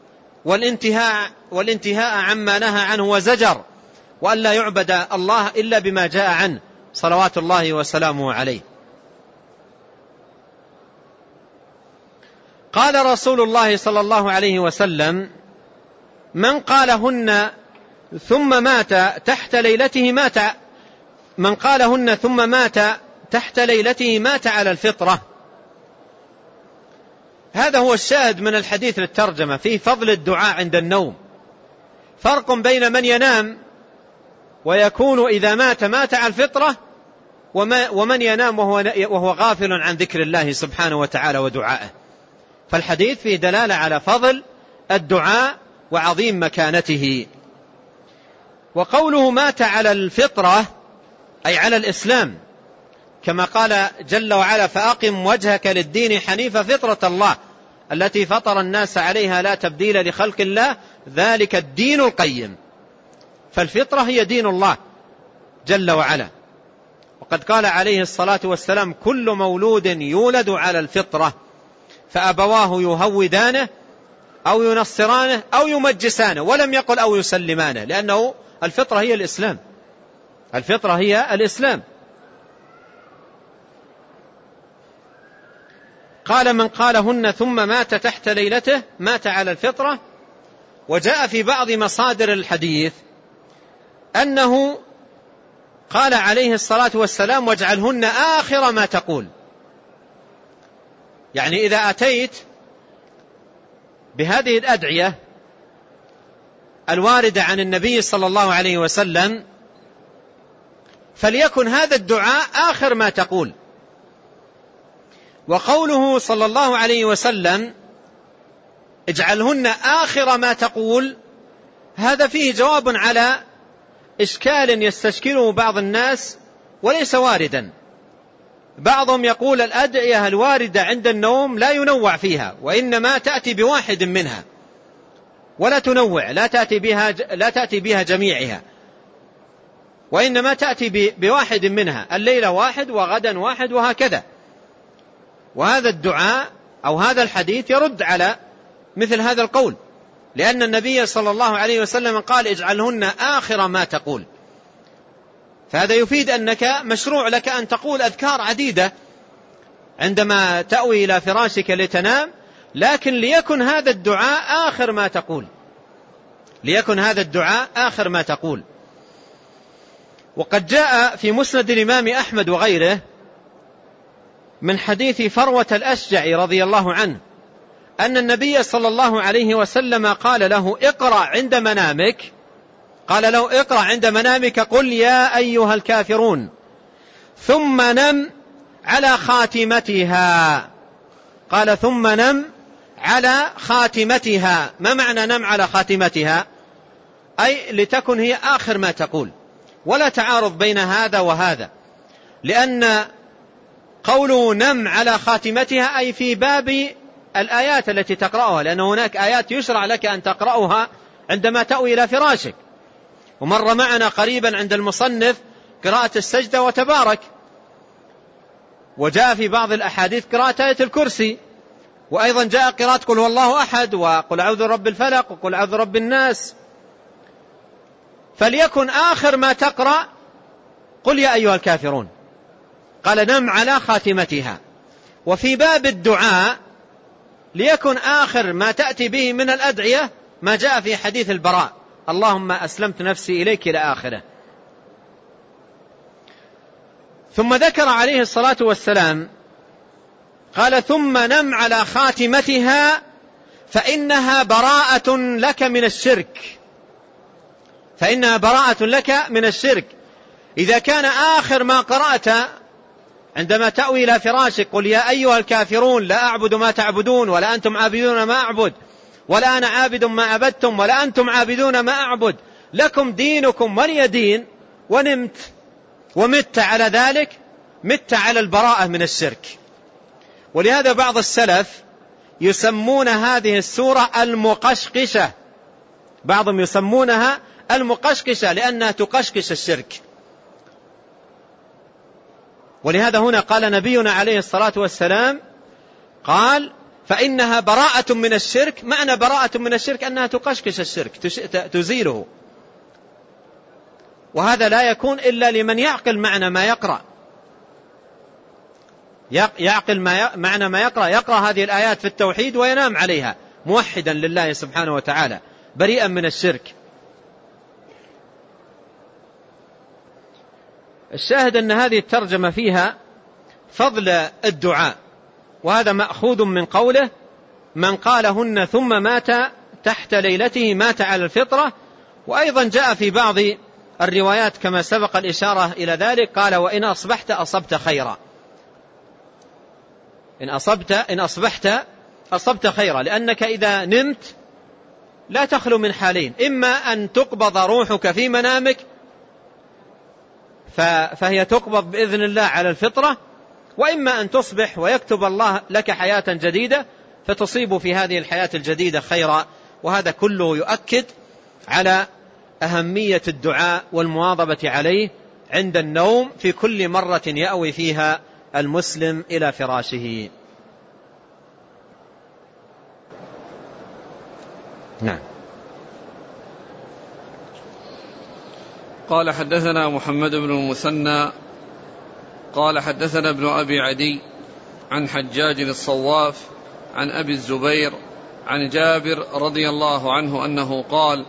والانتهاء عما نهى عنه وزجر، وأن لا يعبد الله إلا بما جاء عنه صلوات الله وسلامه عليه. قال رسول الله صلى الله عليه وسلم من قالهن ثم مات تحت ليلته مات، من قالهن ثم مات تحت ليلته مات على الفطرة. هذا هو الشاهد من الحديث للترجمة في فضل الدعاء عند النوم. فرق بين من ينام ويكون إذا مات على الفطرة، ومن ينام وهو غافل عن ذكر الله سبحانه وتعالى ودعائه. فالحديث فيه دلالة على فضل الدعاء وعظيم مكانته. وقوله مات على الفطرة أي على الإسلام، كما قال جل وعلا فأقم وجهك للدين حنيفة فطرة الله التي فطر الناس عليها لا تبديل لخلق الله ذلك الدين القيم. فالفطرة هي دين الله جل وعلا. وقد قال عليه الصلاة والسلام كل مولود يولد على الفطرة فأبواه يهودانه أو ينصرانه أو يمجسانه، ولم يقل أو يسلمانه، لأنه الفطرة هي الإسلام. الفطرة هي الإسلام. قال من قالهن ثم مات تحت ليلته مات على الفطرة. وجاء في بعض مصادر الحديث أنه قال عليه الصلاة والسلام واجعلهن آخر ما تقول، يعني إذا أتيت بهذه الأدعية الواردة عن النبي صلى الله عليه وسلم فليكن هذا الدعاء آخر ما تقول. وقوله صلى الله عليه وسلم اجعلهن آخر ما تقول، هذا فيه جواب على إشكال يستشكله بعض الناس وليس واردا. بعضهم يقول الأدعية الواردة عند النوم لا ينوع فيها، وإنما تأتي بواحد منها ولا تنوع، لا تأتي بها جميعها، وإنما تأتي بواحد منها، الليلة واحد وغدا واحد وهكذا. وهذا الدعاء أو هذا الحديث يرد على مثل هذا القول، لأن النبي صلى الله عليه وسلم قال اجعلهن آخر ما تقول. فهذا يفيد أنك مشروع لك أن تقول أذكار عديدة عندما تأوي إلى فراشك لتنام، لكن ليكن هذا الدعاء آخر ما تقول، ليكن هذا الدعاء آخر ما تقول. وقد جاء في مسند الإمام أحمد وغيره من حديث فروة الأشجعي رضي الله عنه أن النبي صلى الله عليه وسلم قال له اقرأ عند منامك، قال له اقرأ عند منامك قل يا أيها الكافرون ثم نم على خاتمتها. قال ثم نم على خاتمتها. ما معنى نم على خاتمتها؟ أي لتكن هي آخر ما تقول، ولا تعارض بين هذا وهذا، لأن قوله نم على خاتمتها أي في باب الآيات التي تقرأها، لأن هناك آيات يشرع لك أن تقرأها عندما تأوي إلى فراشك. ومر معنا قريبا عند المصنف قراءة السجدة وتبارك، وجاء في بعض الأحاديث قراءة آية الكرسي، وأيضا جاء قراءة قل هو الله أحد وقل أعوذ برب الفلق وقل أعوذ برب الناس. فليكن آخر ما تقرأ قل يا أيها الكافرون. قال نم على خاتمتها. وفي باب الدعاء ليكن آخر ما تأتي به من الأدعية ما جاء في حديث البراء اللهم أسلمت نفسي إليك إلى آخره. ثم ذكر عليه الصلاة والسلام قال ثم نم على خاتمتها فإنها براءة لك من الشرك، فإنها براءة لك من الشرك. إذا كان آخر ما قرأت عندما تأوي إلى فراشك قل يا أيها الكافرون لا أعبد ما تعبدون ولا أنتم عابدون ما أعبد ولا أنا عابد ما عبدتم ولا أنتم عابدون ما أعبد لكم دينكم ولي دين، ونمت ومت على ذلك، مت على البراءة من الشرك. ولهذا بعض السلف يسمون هذه السورة المقشقشة، بعضهم يسمونها المقشقشة لأنها تقشقش الشرك. ولهذا هنا قال نبينا عليه الصلاة والسلام قال فإنها براءة من الشرك. معنى براءة من الشرك أنها تقشقش الشرك، تزيله. وهذا لا يكون إلا لمن يعقل معنى ما يقرأ، يعقل معنى ما يقرأ، يقرأ هذه الآيات في التوحيد وينام عليها موحدا لله سبحانه وتعالى بريئا من الشرك. الشاهد أن هذه الترجمة فيها فضل الدعاء، وهذا مأخوذ من قوله من قالهن ثم مات تحت ليلته مات على الفطرة. وأيضا جاء في بعض الروايات كما سبق الإشارة إلى ذلك قال وإن أصبحت أصبت خيرا، إن أصبحت أصبت خيرا، لأنك إذا نمت لا تخلو من حالين، إما أن تقبض روحك في منامك فهي تقبض بإذن الله على الفطرة، وإما أن تصبح ويكتب الله لك حياة جديدة فتصيب في هذه الحياة الجديدة خيرا. وهذا كله يؤكد على أهمية الدعاء والمواظبة عليه عند النوم في كل مرة يأوي فيها المسلم إلى فراشه. نعم. قال حدثنا محمد بن المثنى قال حدثنا ابن أبي عدي عن حجاج الصواف عن أبي الزبير عن جابر رضي الله عنه أنه قال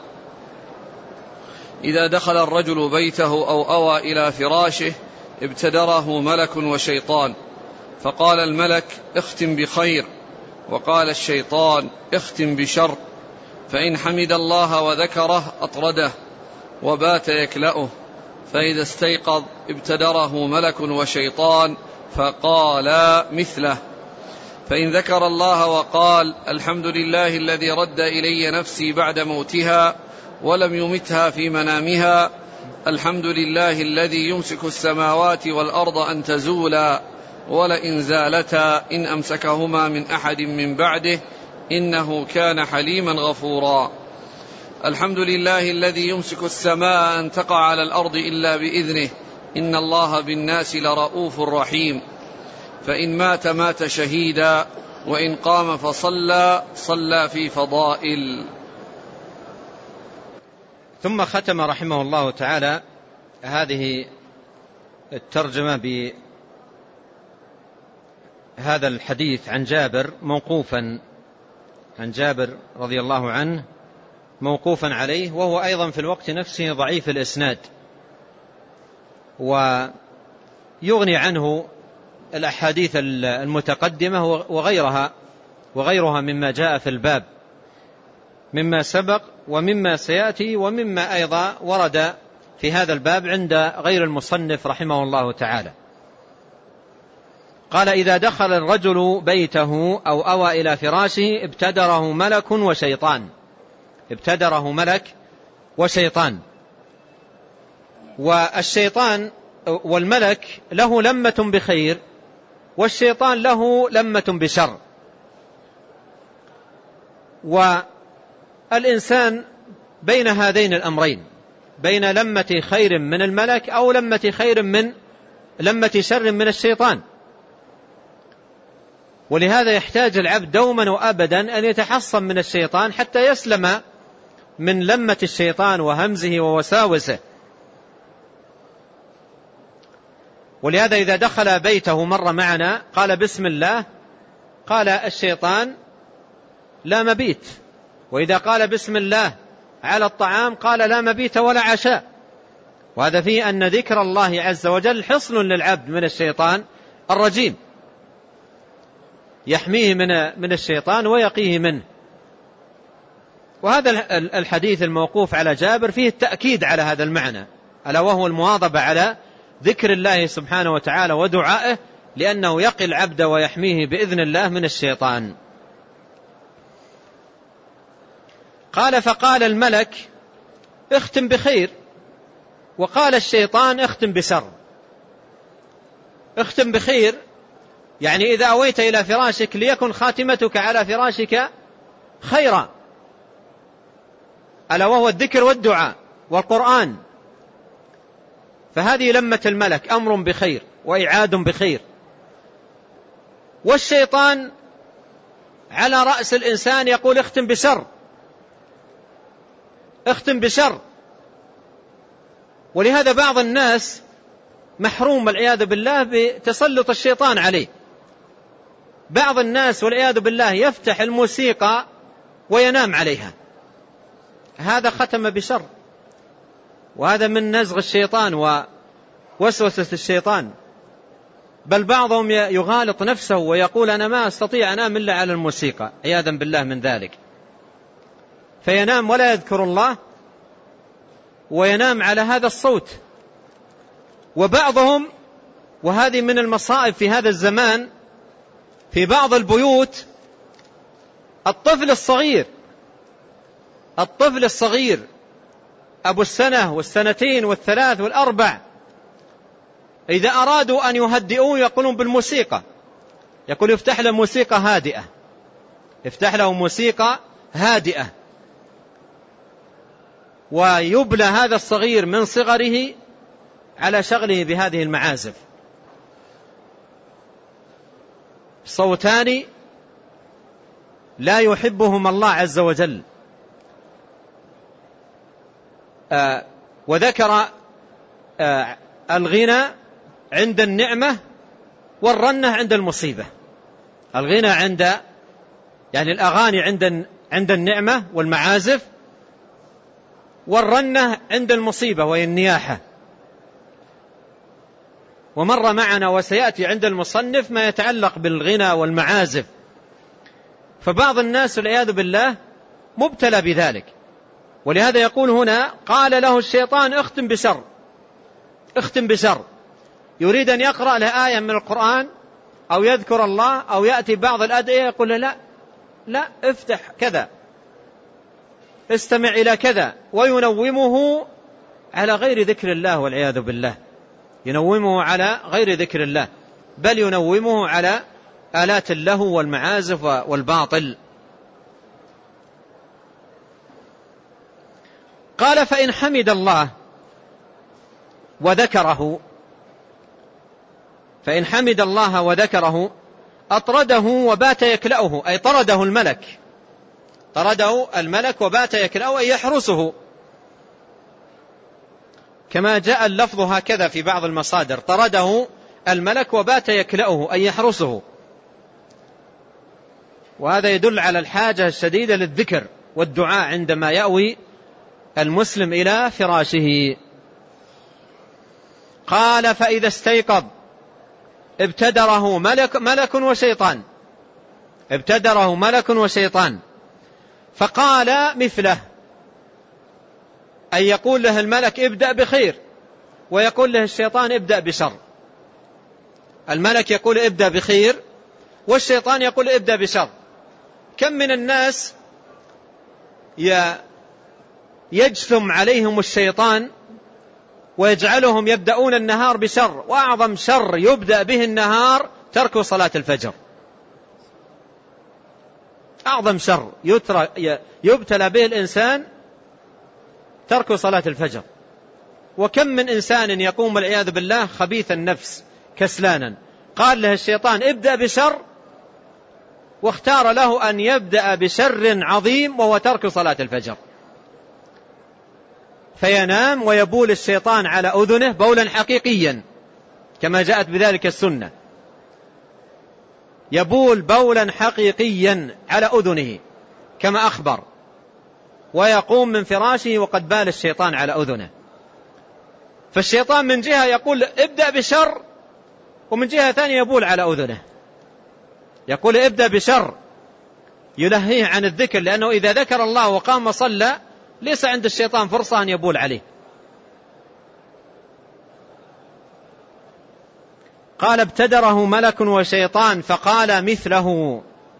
إذا دخل الرجل بيته أو أوى إلى فراشه ابتدره ملك وشيطان، فقال الملك اختم بخير، وقال الشيطان اختم بشر، فإن حمد الله وذكره أطرده وبات يكلأه، فإذا استيقظ ابتدره ملك وشيطان فقالا مثله، فإن ذكر الله وقال الحمد لله الذي رد إلي نفسي بعد موتها ولم يمتها في منامها، الحمد لله الذي يمسك السماوات والأرض أن تزولا ولئن زالتا إن أمسكهما من أحد من بعده إنه كان حليما غفورا، الحمد لله الذي يمسك السماء أن تقع على الأرض إلا بإذنه إن الله بالناس لرؤوف رحيم، فإن مات مات شهيدا وإن قام فصلى صلى في فضائل. ثم ختم رحمه الله تعالى هذه الترجمة بهذا الحديث عن جابر موقوفا، عن جابر رضي الله عنه موقوفا عليه، وهو أيضا في الوقت نفسه ضعيف الإسناد، ويغني عنه الأحاديث المتقدمة وغيرها مما جاء في الباب مما سبق ومما سيأتي ومما أيضا ورد في هذا الباب عند غير المصنف رحمه الله تعالى. قال: إذا دخل الرجل بيته أو أوى إلى فراشه ابتدره ملك وشيطان. ابتدره ملك وشيطان. والشيطان والملك له لمة بخير، والشيطان له لمة بشر، والإنسان بين هذين الأمرين، بين لمة خير من الملك أو لمة شر من الشيطان. ولهذا يحتاج العبد دوما وأبدا أن يتحصن من الشيطان حتى يسلم من لمة الشيطان وهمزه ووساوسه. ولهذا إذا دخل بيته مر معنا قال: بسم الله، قال الشيطان: لا مبيت. وإذا قال: بسم الله على الطعام، قال: لا مبيت ولا عشاء. وهذا فيه أن ذكر الله عز وجل حصن للعبد من الشيطان الرجيم، يحميه من الشيطان ويقيه منه. وهذا الحديث الموقوف على جابر فيه التأكيد على هذا المعنى، ألا وهو المواظبة على ذكر الله سبحانه وتعالى ودعائه، لأنه يقي العبد ويحميه بإذن الله من الشيطان. قال: فقال الملك: اختم بخير، وقال الشيطان: اختم بشر. اختم بخير يعني إذا أويت إلى فراشك ليكن خاتمتك على فراشك خيرا، ألا وهو الذكر والدعاء والقرآن. فهذه لمة الملك، أمر بخير وإعاد بخير. والشيطان على رأس الإنسان يقول: اختم بشر، اختم بشر. ولهذا بعض الناس محروم والعياذ بالله بتسلط الشيطان عليه. بعض الناس والعياذ بالله يفتح الموسيقى وينام عليها، هذا ختم بشر، وهذا من نزغ الشيطان ووسوسة الشيطان. بل بعضهم يغالط نفسه ويقول: أنا ما أستطيع أنام إلا على الموسيقى، عياذا بالله من ذلك، فينام ولا يذكر الله وينام على هذا الصوت. وبعضهم، وهذه من المصائب في هذا الزمان، في بعض البيوت الطفل الصغير أبو السنة والسنتين والثلاث والأربع، إذا أرادوا أن يهدئوه يقولون بالموسيقى، يقول يفتح له موسيقى هادئة، يفتح له موسيقى هادئة، ويبلى هذا الصغير من صغره على شغله بهذه المعازف. صوتان لا يحبهما الله عز وجل. وذكر الغنى عند النعمة والرنة عند المصيبة. الغنى يعني الأغاني عند النعمة والمعازف، والرنة عند المصيبة وهي النياحة. ومر معنا وسيأتي عند المصنف ما يتعلق بالغنى والمعازف. فبعض الناس والعياذ بالله مبتلى بذلك. ولهذا يقول هنا: قال له الشيطان: اختم بشر، اختم بشر. يريد أن يقرأ له آية من القرآن أو يذكر الله أو يأتي بعض الأدعية يقول له: لا افتح كذا، استمع إلى كذا، وينومه على غير ذكر الله والعياذ بالله، ينومه على غير ذكر الله، بل ينومه على آلات اللهو والمعازف والباطل. قال: فإن حمد الله وذكره، فإن حمد الله وذكره أطرده وبات يكلأه، أي طرده الملك وبات يكلأه، أي يحرسه كما جاء اللفظ هكذا في بعض المصادر: طرده الملك وبات يكلأه أي يحرسه. وهذا يدل على الحاجة الشديدة للذكر والدعاء عندما يأوي المسلم إلى فراشه. قال: فإذا استيقظ ابتدره ملك وشيطان، ابتدره ملك وشيطان، فقال مثله، أي يقول له الملك ابدأ بخير، ويقول له الشيطان ابدأ بشر. الملك يقول ابدأ بخير، والشيطان يقول ابدأ بشر. كم من الناس يجثم عليهم الشيطان ويجعلهم يبدأون النهار بشر، وأعظم شر يبدأ به النهار ترك صلاة الفجر. أعظم شر يبتلى به الإنسان ترك صلاة الفجر. وكم من إنسان يقوم والعياذ بالله خبيث النفس كسلانا، قال له الشيطان ابدأ بشر، واختار له أن يبدأ بشر عظيم وهو ترك صلاة الفجر، فينام ويبول الشيطان على أذنه بولا حقيقيا كما جاءت بذلك السنة، يبول بولا حقيقيا على أذنه كما أخبر، ويقوم من فراشه وقد بال الشيطان على أذنه. فالشيطان من جهة يقول ابدأ بشر، ومن جهة ثانية يبول على أذنه، يقول ابدأ بشر، يلهيه عن الذكر، لأنه إذا ذكر الله وقام وصلى ليس عند الشيطان فرصة أن يبول عليه. قال: ابتدره ملك وشيطان فقال مثله.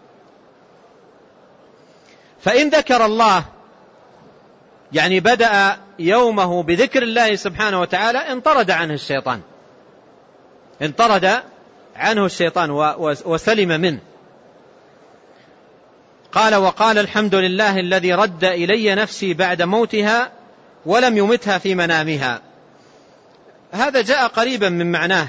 فإن ذكر الله، يعني بدأ يومه بذكر الله سبحانه وتعالى، انطرد عنه الشيطان، انطرد عنه الشيطان وسلم منه. قال: وقال الحمد لله الذي رد إلي نفسي بعد موتها ولم يمتها في منامها. هذا جاء قريبا من معناه،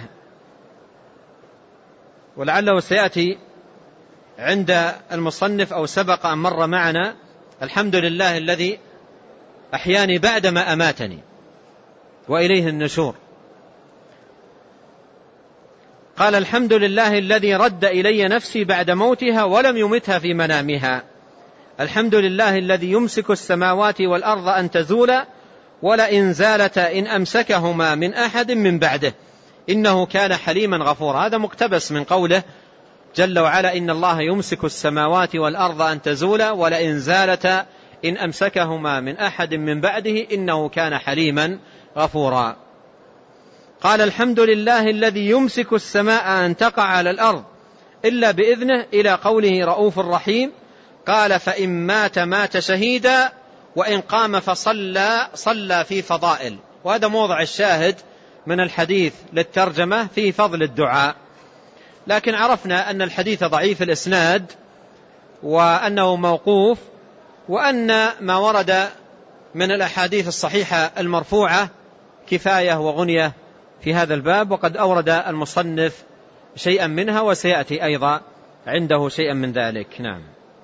ولعله سيأتي عند المصنف أو سبق أن مر معنا: الحمد لله الذي أحياني بعدما أماتني وإليه النشور. قال: الحمد لله الذي رد إلي نفسي بعد موتها ولم يمتها في منامها. الحمد لله الذي يمسك السماوات والأرض أن تزولا ولئن زالتا إن أمسكهما من أحد من بعده إنه كان حليما غفورا. هذا مقتبس من قوله جل وعلا: إن الله يمسك السماوات والأرض أن تزولا ولئن زالتا إن أمسكهما من أحد من بعده إنه كان حليما غفورا. قال: الحمد لله الذي يمسك السماء أن تقع على الأرض إلا بإذنه إلى قوله رؤوف رحيم. قال: فإن مات شهيدا وإن قام صلى في فضائل. وهذا موضع الشاهد من الحديث للترجمة في فضل الدعاء. لكن عرفنا أن الحديث ضعيف الإسناد وأنه موقوف، وأن ما ورد من الأحاديث الصحيحة المرفوعة كفاية وغنية في هذا الباب، وقد أورد المصنف شيئا منها وسيأتي أيضا عنده شيئا من ذلك. نعم.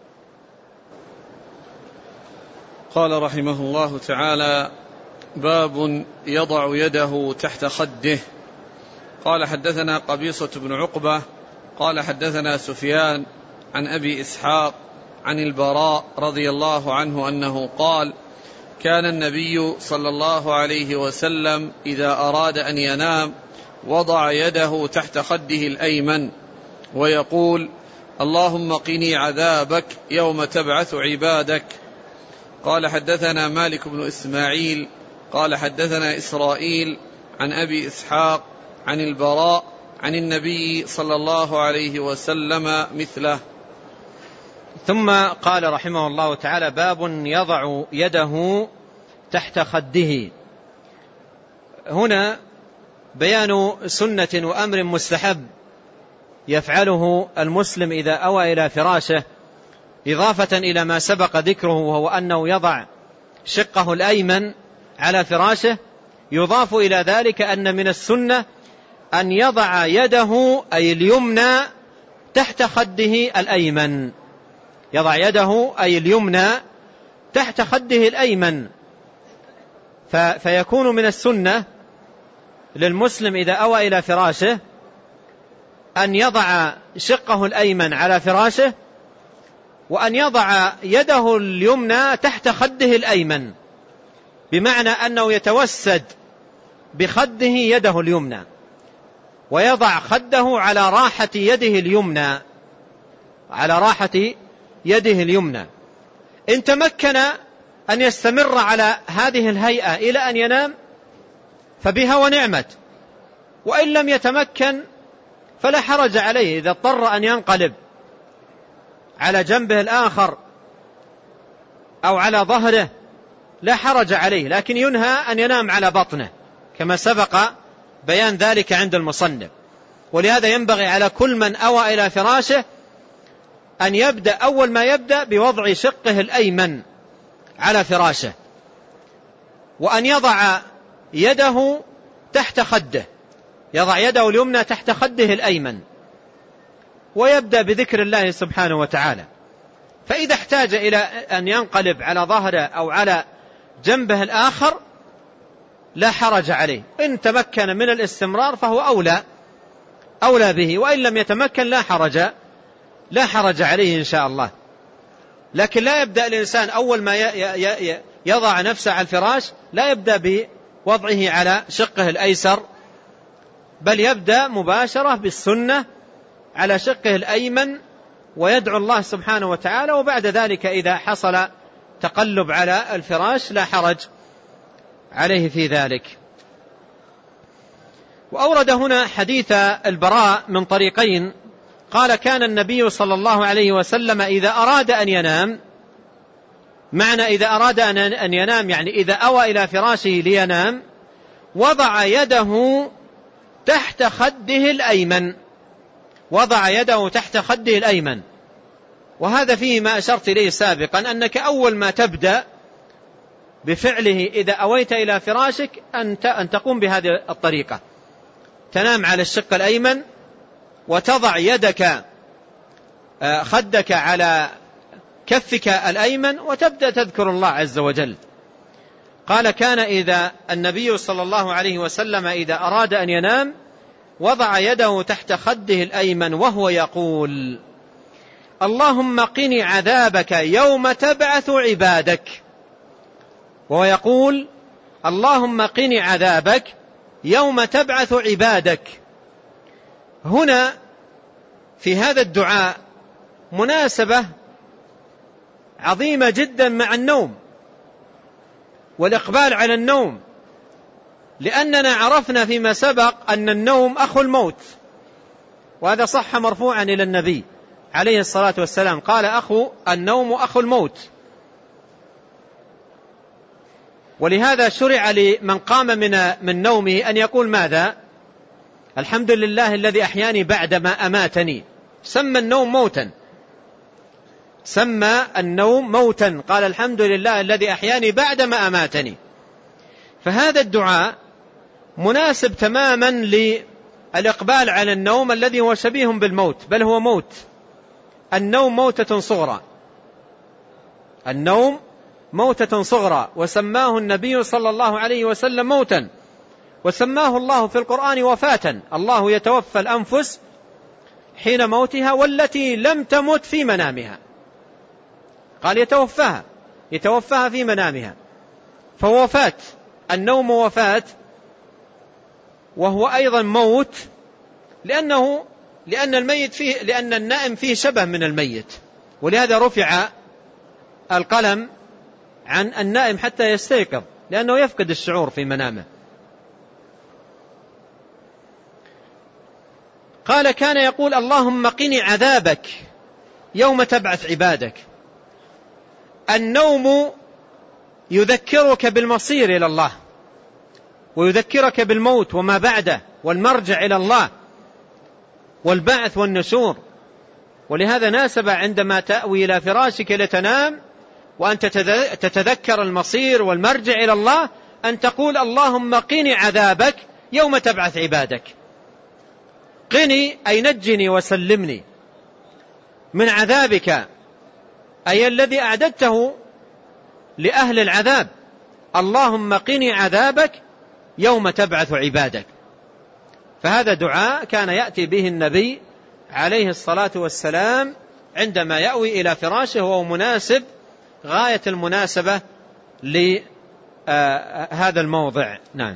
قال رحمه الله تعالى: باب يضع يده تحت خده. قال: حدثنا قبيصة بن عقبة قال: حدثنا سفيان عن أبي إسحاق عن البراء رضي الله عنه أنه قال: كان النبي صلى الله عليه وسلم إذا أراد أن ينام وضع يده تحت خده الأيمن ويقول: اللهم قني عذابك يوم تبعث عبادك. قال: حدثنا مالك بن إسماعيل قال: حدثنا إسرائيل عن أبي إسحاق عن البراء عن النبي صلى الله عليه وسلم مثله. ثم قال رحمه الله تعالى: باب يضع يده تحت خده. هنا بيان سنة وأمر مستحب يفعله المسلم إذا أوى إلى فراشه، إضافة إلى ما سبق ذكره، وهو أنه يضع شقه الأيمن على فراشه. يضاف إلى ذلك أن من السنة أن يضع يده أي اليمنى تحت خده الأيمن، يضع يده أي اليمنى تحت خده الأيمن. فيكون من السنة للمسلم إذا أوى إلى فراشه أن يضع شقه الأيمن على فراشه، وأن يضع يده اليمنى تحت خده الأيمن، بمعنى أنه يتوسد بخده يده اليمنى، ويضع خده على راحة يده اليمنى، على راحة يده اليمنى. إن تمكن أن يستمر على هذه الهيئة إلى أن ينام فبها ونعمت، وإن لم يتمكن فلا حرج عليه. إذا اضطر أن ينقلب على جنبه الآخر أو على ظهره لا حرج عليه، لكن ينهى أن ينام على بطنه كما سبق بيان ذلك عند المصنف. ولهذا ينبغي على كل من أوى إلى فراشه أن يبدأ أول ما يبدأ بوضع شقه الأيمن على فراشه، وأن يضع يده تحت خده، يضع يده اليمنى تحت خده الأيمن، ويبدأ بذكر الله سبحانه وتعالى. فإذا احتاج إلى أن ينقلب على ظهره أو على جنبه الآخر لا حرج عليه. إن تمكن من الاستمرار فهو أولى به، وإن لم يتمكن لا حرج عليه إن شاء الله. لكن لا يبدأ الإنسان أول ما يضع نفسه على الفراش لا يبدأ بوضعه على شقه الأيسر، بل يبدأ مباشرة بالسنة على شقه الأيمن، ويدعو الله سبحانه وتعالى، وبعد ذلك إذا حصل تقلب على الفراش لا حرج عليه في ذلك. وأورد هنا حديث البراء من طريقين، قال: كان النبي صلى الله عليه وسلم إذا أراد أن ينام، معنى إذا أراد أن ينام يعني إذا أوى إلى فراشه لينام، وضع يده تحت خده الأيمن، وضع يده تحت خده الأيمن. وهذا فيه ما أشرت إليه سابقا، أنك أول ما تبدأ بفعله إذا أويت إلى فراشك أن تقوم بهذه الطريقة، تنام على الشق الأيمن وتضع يدك خدك على كفك الأيمن وتبدأ تذكر الله عز وجل. قال: كان إذا النبي صلى الله عليه وسلم إذا أراد أن ينام وضع يده تحت خده الأيمن وهو يقول: اللهم قني عذابك يوم تبعث عبادك. وهو يقول: اللهم قني عذابك يوم تبعث عبادك. هنا في هذا الدعاء مناسبة عظيمة جدا مع النوم والإقبال على النوم، لأننا عرفنا فيما سبق أن النوم أخو الموت، وهذا صح مرفوعا إلى النبي عليه الصلاة والسلام، قال: النوم أخو الموت. ولهذا شرع لمن قام من نومه أن يقول ماذا؟ الحمد لله الذي أحياني بعدما أماتني. سمى النوم موتا، سمى النوم موتا، قال: الحمد لله الذي أحياني بعدما أماتني. فهذا الدعاء مناسب تماما للإقبال على النوم الذي هو شبيه بالموت، بل هو موت. النوم موتة صغرى، النوم موتة صغرى، وسماه النبي صلى الله عليه وسلم موتا، وسماه الله في القرآن وفاة. الله يتوفى الأنفس حين موتها والتي لم تمت في منامها، قال يتوفاها في منامها، فوفاة النوم وفاة، وهو أيضا موت، لأن الميت فيه، لأن النائم فيه شبه من الميت، ولهذا رفع القلم عن النائم حتى يستيقظ، لأنه يفقد الشعور في منامه. قال: كان يقول: اللهم قني عذابك يوم تبعث عبادك. النوم يذكرك بالمصير إلى الله، ويذكرك بالموت وما بعده والمرجع إلى الله والبعث والنشور. ولهذا ناسب عندما تأوي إلى فراشك لتنام وأنت تتذكر المصير والمرجع إلى الله أن تقول: اللهم قني عذابك يوم تبعث عبادك. قني أي نجني وسلمني من عذابك، أي الذي أعددته لأهل العذاب، اللهم قني عذابك يوم تبعث عبادك. فهذا دعاء كان يأتي به النبي عليه الصلاة والسلام عندما يأوي إلى فراشه، وهو مناسب غاية المناسبة لهذا الموضع. نعم.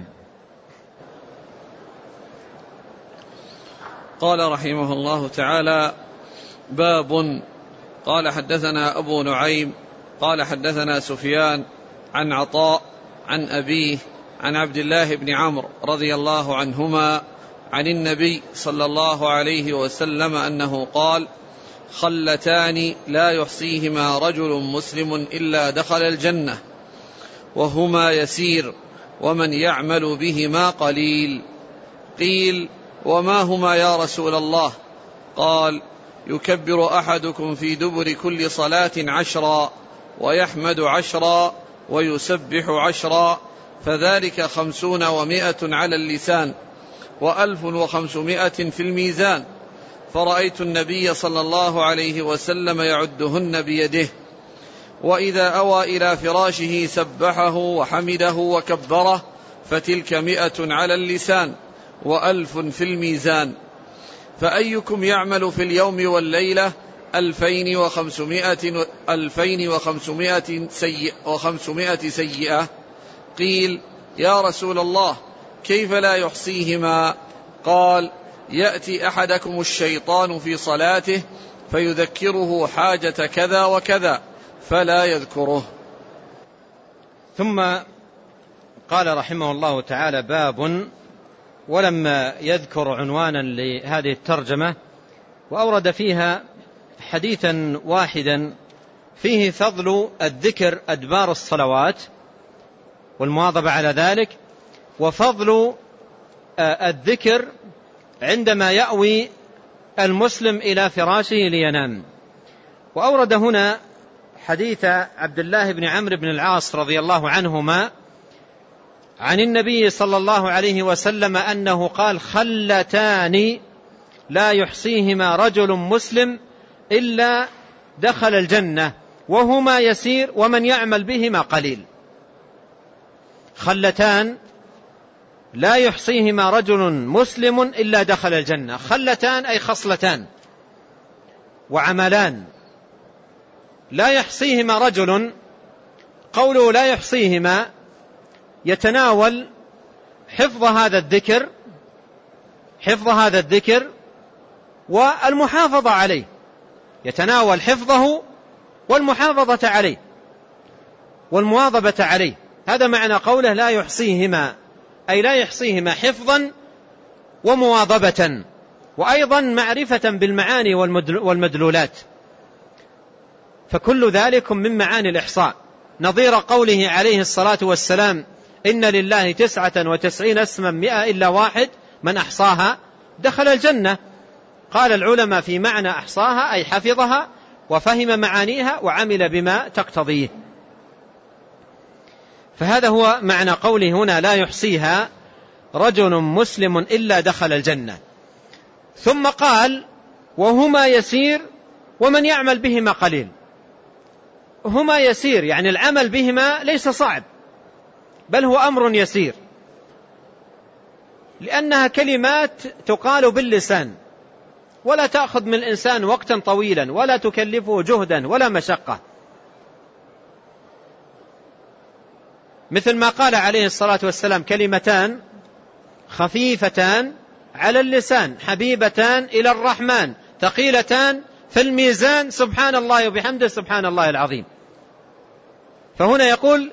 قال رحمه الله تعالى: باب. قال حدثنا أبو نعيم قال حدثنا سفيان عن عطاء عن أبيه عن عبد الله بن عمرو رضي الله عنهما عن النبي صلى الله عليه وسلم أنه قال: خلتان لا يحصيهما رجل مسلم إلا دخل الجنة، وهما يسير ومن يعمل بهما قليل. قيل: وما هما يا رسول الله؟ قال: يكبر أحدكم في دبر كل صلاة 10 ويحمد 10 ويسبح 10، فذلك 50 و100 على اللسان و1500 في الميزان. فرأيت النبي صلى الله عليه وسلم يعدهن بيده، وإذا أوى إلى فراشه سبحه وحمده وكبره، فتلك 100 على اللسان و1000 في الميزان. فأيكم يعمل في اليوم والليلة 2500 سيئة؟ قيل: يا رسول الله كيف لا يحصيهما؟ قال: يأتي أحدكم الشيطان في صلاته فيذكره حاجة كذا وكذا فلا يذكره. ثم قال رحمه الله تعالى: باب. ولما يذكر عنوانا لهذه الترجمة وأورد فيها حديثا واحدا فيه فضل الذكر أدبار الصلوات والمواظبة على ذلك، وفضل الذكر عندما يأوي المسلم إلى فراشه لينام. وأورد هنا حديث عبد الله بن عمرو بن العاص رضي الله عنهما عن النبي صلى الله عليه وسلم أنه قال: خلتان لا يحصيهما رجل مسلم إلا دخل الجنة، وهما يسير ومن يعمل بهما قليل. خلتان لا يحصيهما رجل مسلم إلا دخل الجنة. خلتان أي خصلتان وعملان لا يحصيهما رجل. قوله لا يحصيهما يتناول حفظ هذا الذكر والمحافظة عليه، يتناول حفظه والمحافظة عليه والمواظبة عليه. هذا معنى قوله لا يحصيهما، أي لا يحصيهما حفظا ومواظبة، وأيضا معرفة بالمعاني والمدلولات، فكل ذلك من معاني الإحصاء. نظير قوله عليه الصلاة والسلام: إن لله 99 اسما 100 إلا واحد من أحصاها دخل الجنة. قال العلماء في معنى أحصاها أي حفظها وفهم معانيها وعمل بما تقتضيه. فهذا هو معنى قوله هنا: لا يحصيها رجل مسلم إلا دخل الجنة. ثم قال: وهما يسير ومن يعمل بهما قليل. هما يسير يعني العمل بهما ليس صعب، بل هو أمر يسير، لأنها كلمات تقال باللسان ولا تأخذ من الإنسان وقتا طويلا ولا تكلفه جهدا ولا مشقة، مثل ما قال عليه الصلاة والسلام: كلمتان خفيفتان على اللسان حبيبتان إلى الرحمن ثقيلتان في الميزان سبحان الله وبحمده سبحان الله العظيم. فهنا يقول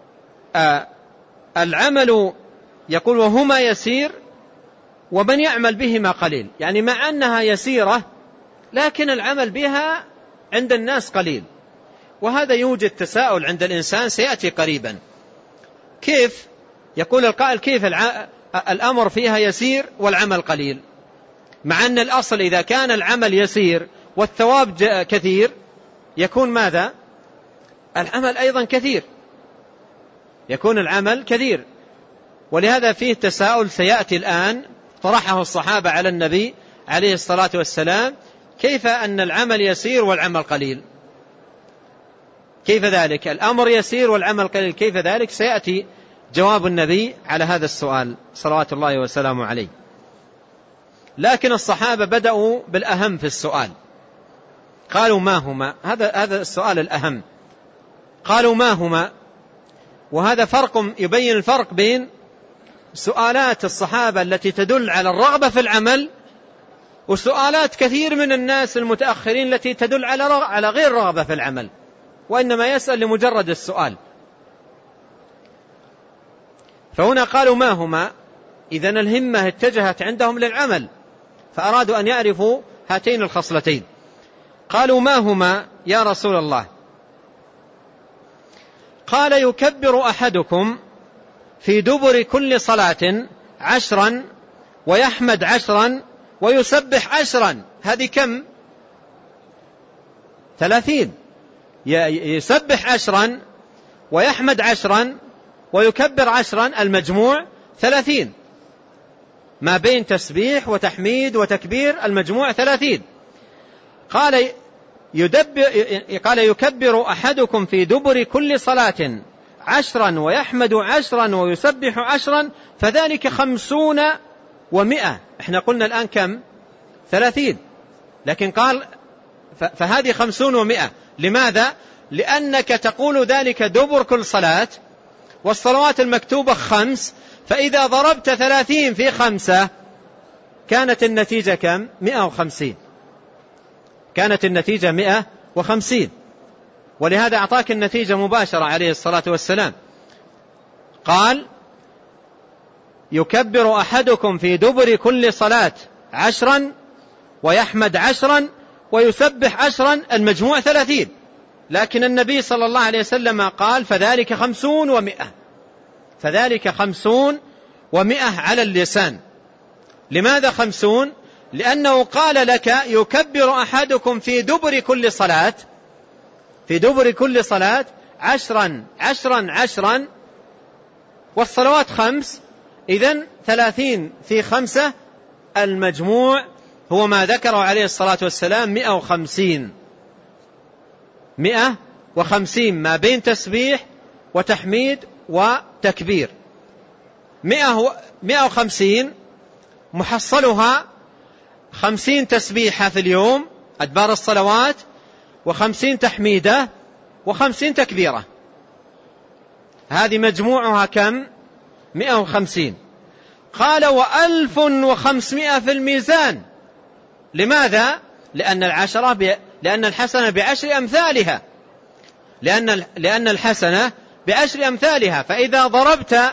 العمل، يقول وهما يسير ومن يعمل بهما قليل، يعني مع أنها يسيرة لكن العمل بها عند الناس قليل. وهذا يوجد تساؤل عند الإنسان سيأتي قريبا: كيف يقول القائل كيف الأمر فيها يسير والعمل قليل، مع أن الأصل إذا كان العمل يسير والثواب كثير يكون ماذا؟ العمل أيضا كثير، يكون العمل كثير. ولهذا فيه تساؤل سيأتي الآن طرحه الصحابة على النبي عليه الصلاة والسلام: كيف أن العمل يسير والعمل قليل؟ كيف ذلك؟ الأمر يسير والعمل قليل، كيف ذلك؟ سيأتي جواب النبي على هذا السؤال صلوات الله وسلامه عليه. لكن الصحابة بدأوا بالأهم في السؤال، قالوا ما هما؟ هذا السؤال الأهم. قالوا ما هما؟ وهذا فرق يبين الفرق بين سؤالات الصحابة التي تدل على الرغبة في العمل وسؤالات كثير من الناس المتأخرين التي تدل على غير رغبة في العمل، وإنما يسأل لمجرد السؤال. فهنا قالوا ما هما؟ إذن الهمة اتجهت عندهم للعمل، فأرادوا أن يعرفوا هاتين الخصلتين. قالوا ما هما يا رسول الله؟ قال يكبر أحدكم في دبر كل صلاة 10 ويحمد 10 ويسبح 10. هذه كم؟ 30. يسبح 10 ويحمد 10 ويكبر 10، المجموع 30. ما بين تسبيح وتحميد وتكبير المجموع 30. قال يكبر أحدكم في دبر كل صلاة 10 ويحمد 10 ويسبح 10، فذلك 50 و100. احنا قلنا الآن كم؟ 30. لكن قال فهذه 50 و100. لماذا؟ لأنك تقول ذلك دبر كل صلاة، والصلوات المكتوبة 5، فإذا ضربت 30 في 5 كانت النتيجة كم؟ 150. كانت النتيجة 150. ولهذا أعطاك النتيجة مباشرة عليه الصلاة والسلام. قال يكبر أحدكم في دبر كل صلاة 10 ويحمد 10 ويسبح 10، المجموع 30. لكن النبي صلى الله عليه وسلم قال فذلك 50 و100. فذلك 50 و100 على اللسان. لماذا 50؟ لأنه قال لك يكبر أحدكم في دبر كل صلاة، في دبر كل صلاة 10 10 10، والصلوات 5، إذن 30 في 5 المجموع هو ما ذكره عليه الصلاة والسلام 150. 150 ما بين تسبيح وتحميد وتكبير. 150 محصلها 50 تسبيحة في اليوم أدبار الصلوات، و50 تحميدة، و50 تكبيرة. هذه مجموعها كم؟ 150. قال 1500 في الميزان. لماذا؟ لأن الحسنة بعشر أمثالها. لأن الحسنة بعشر أمثالها. فإذا ضربت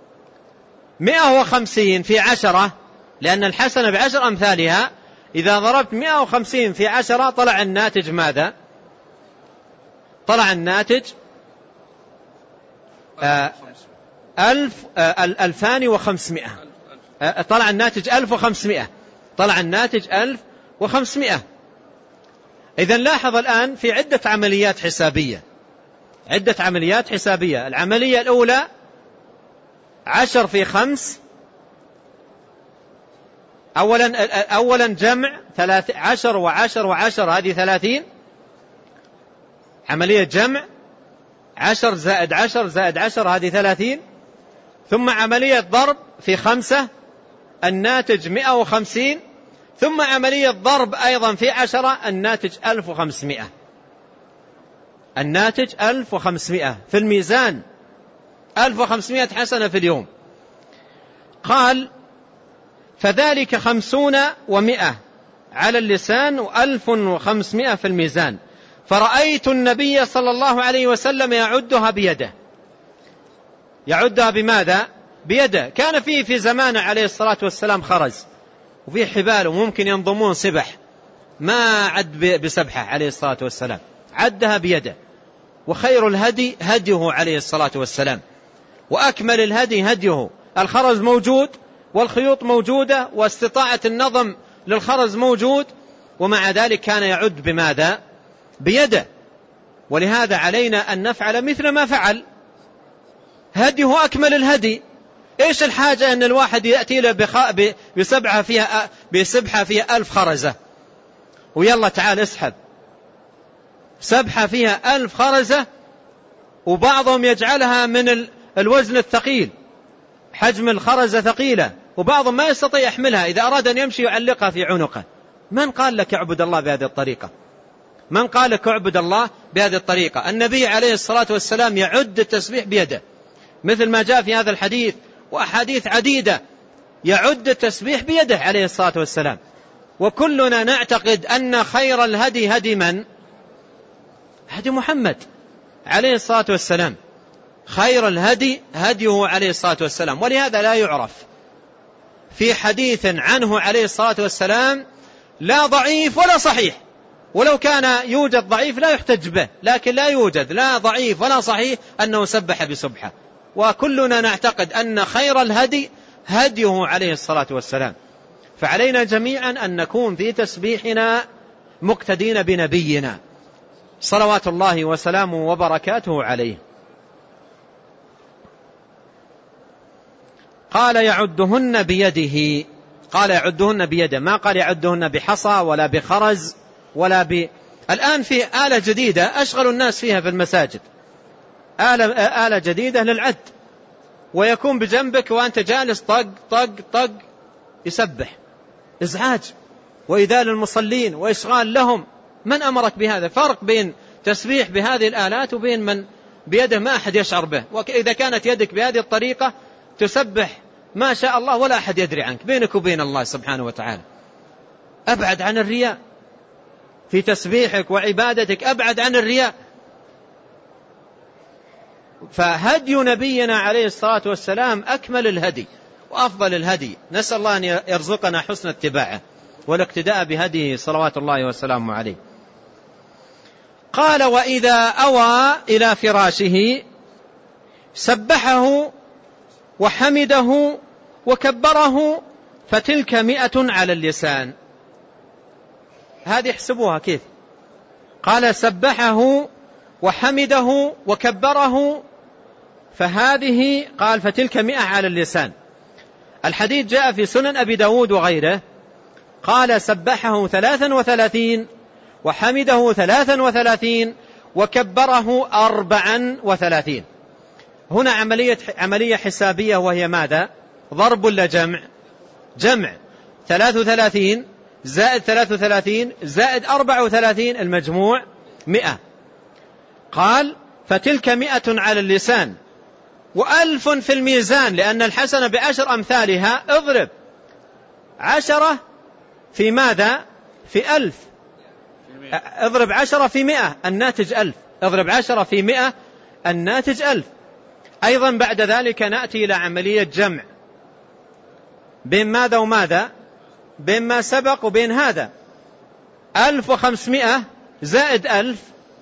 150 في 10، لأن الحسنة بعشر أمثالها، إذا ضربت 150 في 10 طلع الناتج ماذا؟ طلع الناتج 2500. طلع الناتج 1500. طلع الناتج 1500. إذن لاحظ الآن في عدة عمليات حسابية. عدة عمليات حسابية. العملية الأولى 10 في 5. أولا جمع 10 وعشر وعشر، هذه 30. عملية جمع 10 زائد 10 زائد 10، هذه 30. ثم عملية ضرب في 5، الناتج 150. ثم عملية ضرب أيضا في 10، الناتج 1500. الناتج 1500 في الميزان، 1500 حسنة في اليوم. قال فذلك 50 و100 على اللسان، و1500 في الميزان. فرأيت النبي صلى الله عليه وسلم يعدها بيده. يعدها بماذا؟ بيده. كان فيه في زمانه عليه الصلاة والسلام خرز وفيه حبال وممكن ينضمون سبح، ما عد بسبحة عليه الصلاة والسلام، عدها بيده. وخير الهدي هديه عليه الصلاة والسلام، وأكمل الهدي هديه. الخرز موجود والخيوط موجودة واستطاعة النظم للخرز موجود، ومع ذلك كان يعد بماذا؟ بيده. ولهذا علينا أن نفعل مثل ما فعل. هديه أكمل الهدي. إيش الحاجة أن الواحد يأتي له بسبحة فيها 1000 خرزة، ويلا تعال اسحب سبحة فيها 1000 خرزة وبعضهم يجعلها من الوزن الثقيل، حجم الخرزة ثقيلة، وبعضهم ما يستطيع يحملها، إذا أراد أن يمشي يعلقها في عنقه. من قال لك اعبد الله بهذه الطريقة؟ من قال لك اعبد الله بهذه الطريقة؟ النبي عليه الصلاة والسلام يعد التسبيح بيده، مثل ما جاء في هذا الحديث وأحاديث عديدة، يعد التسبيح بيده عليه الصلاة والسلام. وكلنا نعتقد أن خير الهدي هدي من؟ هدي محمد عليه الصلاة والسلام. خير الهدي هديه عليه الصلاة والسلام، ولهذا لا يعرف في حديث عنه عليه الصلاة والسلام لا ضعيف ولا صحيح، ولو كان يوجد ضعيف لا يحتج به، لكن لا يوجد لا ضعيف ولا صحيح أنه سبح بسبحة. وكلنا نعتقد أن خير الهدي هديه عليه الصلاة والسلام. فعلينا جميعا أن نكون في تسبيحنا مقتدين بنبينا صلوات الله وسلامه وبركاته عليه. قال يعدهن بيده، قال يعدهن بيده، ما قال يعدهن بحصى ولا بخرز ولا الآن في آلة جديدة أشغل الناس فيها في المساجد، آلة جديدة للعد، ويكون بجنبك وأنت جالس طق طق طق يسبح، إزعاج وإذال المصلين وإشغال لهم. من أمرك بهذا؟ فرق بين تسبيح بهذه الآلات وبين من بيده ما أحد يشعر به. وإذا كانت يدك بهذه الطريقة تسبح ما شاء الله ولا أحد يدري عنك، بينك وبين الله سبحانه وتعالى. أبعد عن الرياء في تسبيحك وعبادتك، أبعد عن الرياء. فهدي نبينا عليه الصلاة والسلام أكمل الهدي وأفضل الهدي، نسأل الله أن يرزقنا حسن اتباعه والاقتداء بهديه صلوات الله وسلامه عليه. قال وإذا أوى إلى فراشه سبحه وحمده وكبره فتلك 100 على اللسان. هذه احسبوها كيف؟ قال سبحه وحمده وكبره، فهذه قال فتلك 100 على اللسان. الحديث جاء في سنن أبي داود وغيره، قال سبحه 33 وحمده 33 وكبره 34. هنا عملية حسابية، وهي ماذا؟ ضرب ولا جمع؟ جمع. 33 زائد 33 زائد 34 المجموع 100. قال فتلك 100 على اللسان و1000 في الميزان، لأن الحسنة ب10 أمثالها. اضرب 10 في ماذا؟ في 1000. اضرب 10 في 100 الناتج 1000. اضرب 10 في 100 الناتج 1000. أيضا بعد ذلك نأتي إلى عملية جمع بين ماذا وماذا؟ بين ما سبق وبين هذا. 1500 زائد 1000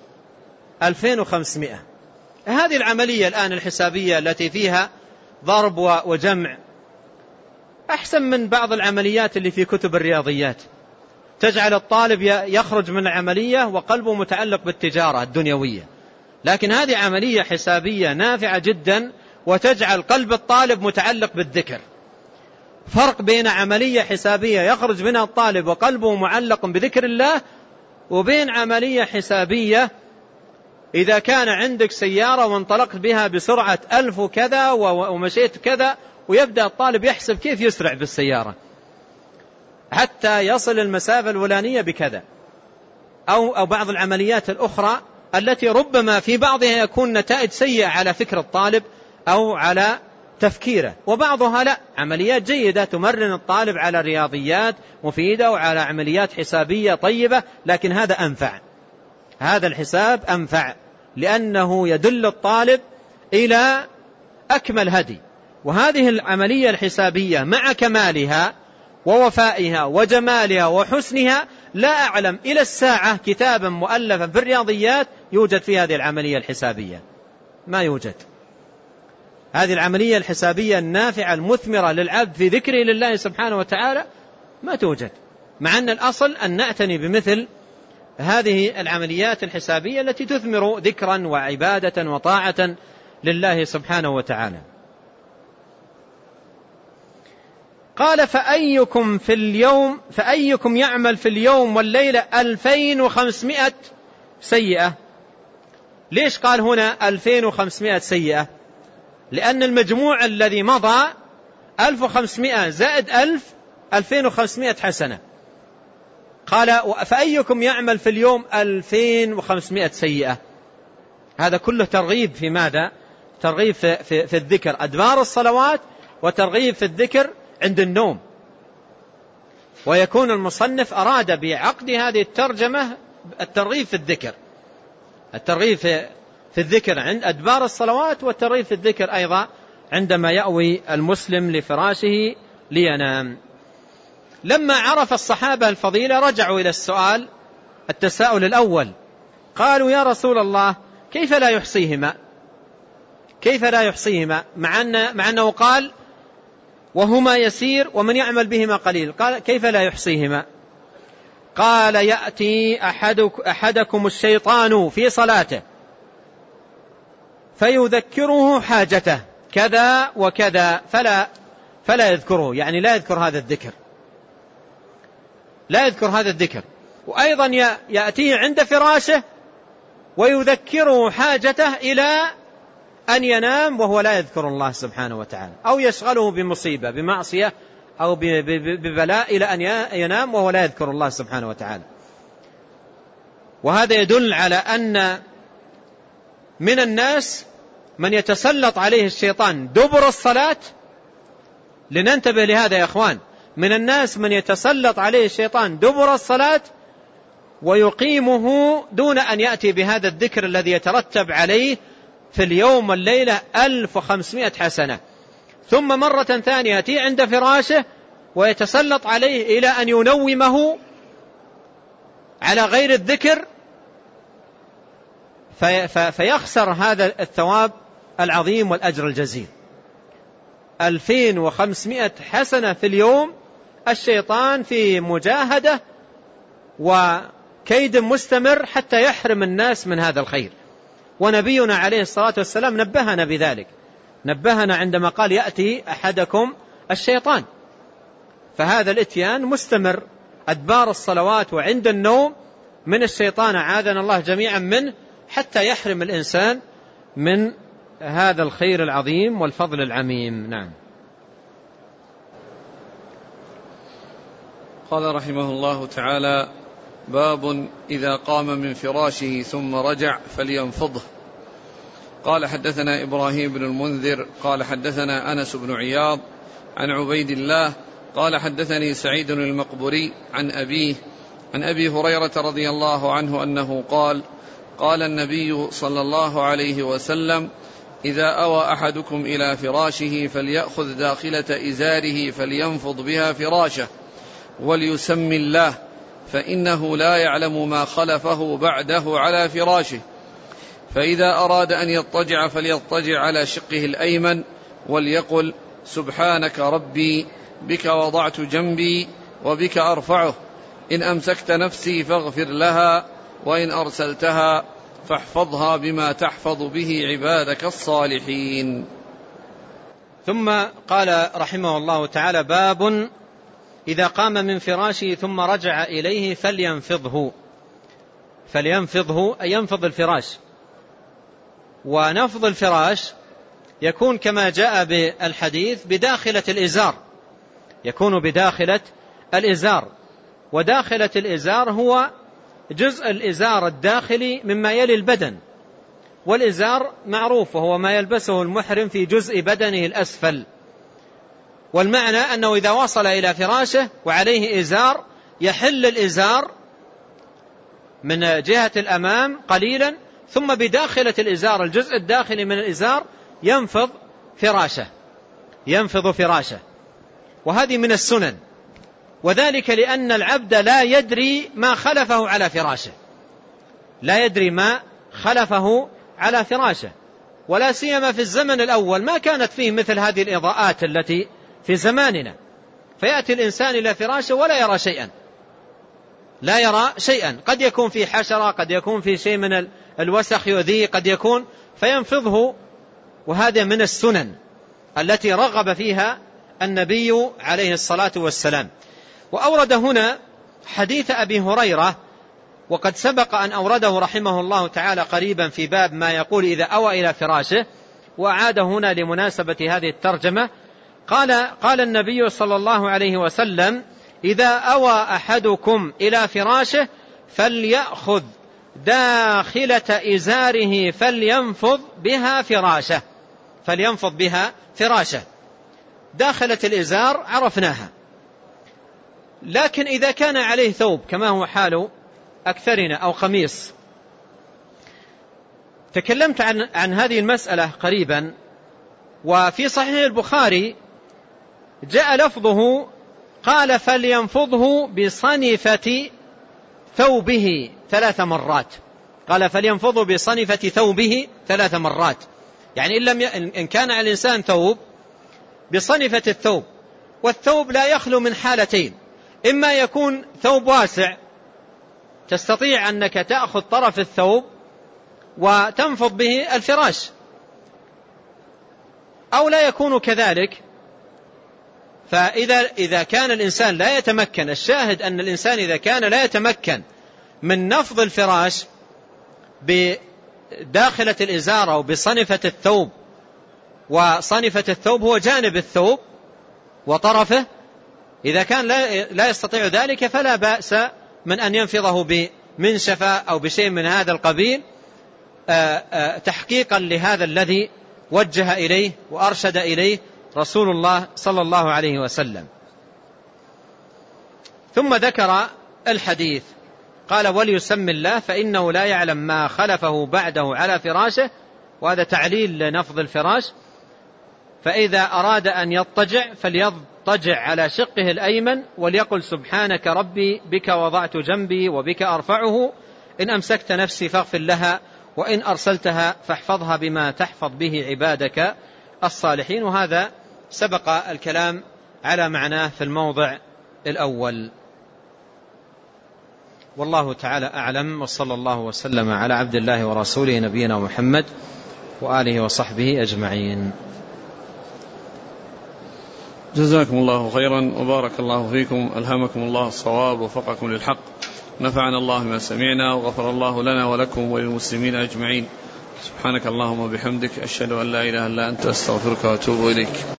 2500. هذه العملية الآن الحسابية التي فيها ضرب وجمع أحسن من بعض العمليات اللي في كتب الرياضيات، تجعل الطالب يخرج من العملية وقلبه متعلق بالتجارة الدنيوية. لكن هذه عملية حسابية نافعة جدا وتجعل قلب الطالب متعلق بالذكر. فرق بين عملية حسابية يخرج منها الطالب وقلبه معلق بذكر الله، وبين عملية حسابية إذا كان عندك سيارة وانطلقت بها بسرعة 1000 وكذا ومشيت كذا، ويبدأ الطالب يحسب كيف يسرع بالسيارة حتى يصل المسافة الفلانية بكذا، أو بعض العمليات الأخرى التي ربما في بعضها يكون نتائج سيئة على فكر الطالب أو على تفكيره، وبعضها لا، عمليات جيدة تمرن الطالب على رياضيات مفيدة وعلى عمليات حسابية طيبة. لكن هذا أنفع، هذا الحساب أنفع، لأنه يدل الطالب إلى أكمل هدي. وهذه العملية الحسابية مع كمالها ووفائها وجمالها وحسنها لا أعلم إلى الساعة كتابا مؤلفا في الرياضيات يوجد في هذه العملية الحسابية، ما يوجد. هذه العملية الحسابية النافعة المثمرة للعبد في ذكره لله سبحانه وتعالى ما توجد، مع أن الأصل أن نعتني بمثل هذه العمليات الحسابية التي تثمر ذكرا وعبادة وطاعة لله سبحانه وتعالى. قال فأيكم يعمل في اليوم والليلة 2500 سيئة. ليش قال هنا 2500 سيئة؟ لأن المجموع الذي مضى 1500 زائد 2500 حسنة. قال فأيكم يعمل في اليوم 2500 سيئة؟ هذا كله ترغيب في ماذا؟ ترغيب في الذكر أدبار الصلوات، وترغيب في الذكر عند النوم. ويكون المصنف أراد بعقد هذه الترجمة الترغيب في الذكر، الترغيب في الذكر عند أدبار الصلوات، والترغيب في الذكر أيضا عندما يأوي المسلم لفراشه لينام. لما عرف الصحابة الفضيلة رجعوا إلى التساؤل الأول، قالوا يا رسول الله كيف لا يحصيهما؟ كيف لا يحصيهما مع أنه قال وهما يسير ومن يعمل بهما قليل؟ قال كيف لا يحصيهما؟ قال يأتي أحدكم الشيطان في صلاته فيذكره حاجته كذا وكذا فلا يذكره، يعني لا يذكر هذا الذكر، لا يذكر هذا الذكر. وأيضا يأتيه عند فراشه ويذكره حاجته إلى أن ينام وهو لا يذكر الله سبحانه وتعالى، أو يشغله بمصيبة بمعصية أو ببلاء إلى أن ينام وهو لا يذكر الله سبحانه وتعالى. وهذا يدل على أن من الناس من يتسلط عليه الشيطان دبر الصلاة. لننتبه لهذا يا أخوان، من الناس من يتسلط عليه الشيطان دبر الصلاة ويقيمه دون أن يأتي بهذا الذكر الذي يترتب عليه في اليوم والليلة 1500 حسنة، ثم مرة ثانية يأتي عند فراشه ويتسلط عليه إلى أن ينومه على غير الذكر، فيخسر هذا الثواب العظيم والأجر الجزيل. 2500 حسنة في اليوم، الشيطان في مجاهدة وكيد مستمر حتى يحرم الناس من هذا الخير. ونبينا عليه الصلاة والسلام نبهنا بذلك، نبهنا عندما قال يأتي أحدكم الشيطان. فهذا الاتيان مستمر أدبار الصلوات وعند النوم من الشيطان، أعاذنا الله جميعا منه، حتى يحرم الإنسان من هذا الخير العظيم والفضل العميم. نعم. قال رحمه الله تعالى: باب إذا قام من فراشه ثم رجع فلينفضه. قال حدثنا إبراهيم بن المنذر قال حدثنا أنس بن عياض عن عبيد الله قال حدثني سعيد المقبري عن أبيه عن أبي هريرة رضي الله عنه أنه قال: قال النبي صلى الله عليه وسلم: إذا أوى أحدكم إلى فراشه فليأخذ داخلة إزاره فلينفض بها فراشه وليسمي الله، فإنه لا يعلم ما خلفه بعده على فراشه. فإذا أراد أن يضطجع فليضطجع على شقه الأيمن وليقل: سبحانك ربي بك وضعت جنبي وبك أرفعه، إن أمسكت نفسي فاغفر لها، وإن أرسلتها فاحفظها بما تحفظ به عبادك الصالحين. ثم قال رحمه الله تعالى: باب إذا قام من فراشه ثم رجع إليه فلينفضه. فلينفضه أي ينفض الفراش. ونفض الفراش يكون كما جاء بالحديث بداخلة الإزار، يكون بداخلة الإزار. وداخلة الإزار هو جزء الإزار الداخلي مما يلي البدن، والإزار معروف وهو ما يلبسه المحرم في جزء بدنه الأسفل. والمعنى أنه إذا وصل إلى فراشه وعليه إزار يحل الإزار من جهة الأمام قليلا، ثم بداخلة الإزار الجزء الداخلي من الإزار ينفض فراشه. وهذه من السنن، وذلك لأن العبد لا يدري ما خلفه على فراشه، لا يدري ما خلفه على فراشه. ولا سيما في الزمن الأول ما كانت فيه مثل هذه الإضاءات التي في زماننا، فيأتي الإنسان إلى فراشه ولا يرى شيئا، لا يرى شيئا، قد يكون في حشرة، قد يكون في شيء من الوسخ يؤذيه، قد يكون فينفضه. وهذا من السنن التي رغب فيها النبي عليه الصلاة والسلام. وأورد هنا حديث أبي هريرة وقد سبق أن أورده رحمه الله تعالى قريبا في باب ما يقول إذا أوى إلى فراشه، وأعاد هنا لمناسبة هذه الترجمة. قال النبي صلى الله عليه وسلم: إذا أوى أحدكم إلى فراشه فليأخذ داخلة إزاره فلينفض بها فراشه. داخلة الإزار عرفناها، لكن إذا كان عليه ثوب كما هو حال أكثرنا أو قميص، تكلمت عن هذه المسألة قريبا. وفي صحيح البخاري جاء لفظه قال: فلينفضه بصنفة ثوبه 3 مرات. قال: فلينفضه بصنفة ثوبه 3 مرات، يعني إن كان على الإنسان ثوب بصنفة الثوب، والثوب لا يخلو من حالتين: إما يكون ثوب واسع تستطيع أنك تأخذ طرف الثوب وتنفض به الفراش، أو لا يكون كذلك. فإذا كان الإنسان لا يتمكن، الشاهد أن الإنسان إذا كان لا يتمكن من نفض الفراش بداخلة الإزار أو بصنفة الثوب، وصنفة الثوب هو جانب الثوب وطرفه، إذا كان لا يستطيع ذلك فلا بأس من أن ينفضه بمنشفة أو بشيء من هذا القبيل، تحقيقا لهذا الذي وجه إليه وأرشد إليه رسول الله صلى الله عليه وسلم. ثم ذكر الحديث، قال: وليسم الله فإنه لا يعلم ما خلفه بعده على فراشه، وهذا تعليل لنفض الفراش. فإذا أراد أن يضطجع فليضطجع على شقه الأيمن، وليقل: سبحانك ربي بك وضعت جنبي وبك أرفعه، إن أمسكت نفسي فاغفر لها، وإن أرسلتها فاحفظها بما تحفظ به عبادك الصالحين. وهذا سبق الكلام على معناه في الموضع الأول. والله تعالى أعلم، وصلى الله وسلم على عبد الله ورسوله نبينا محمد وآله وصحبه أجمعين. جزاكم الله خيرا وبارك الله فيكم، ألهمكم الله الصواب ووفقكم للحق، نفعنا الله ما سمعنا، وغفر الله لنا ولكم وللمسلمين أجمعين. سبحانك اللهم وبحمدك، أشهد أن لا إله إلا أنت، أستغفرك وأتوب إليك.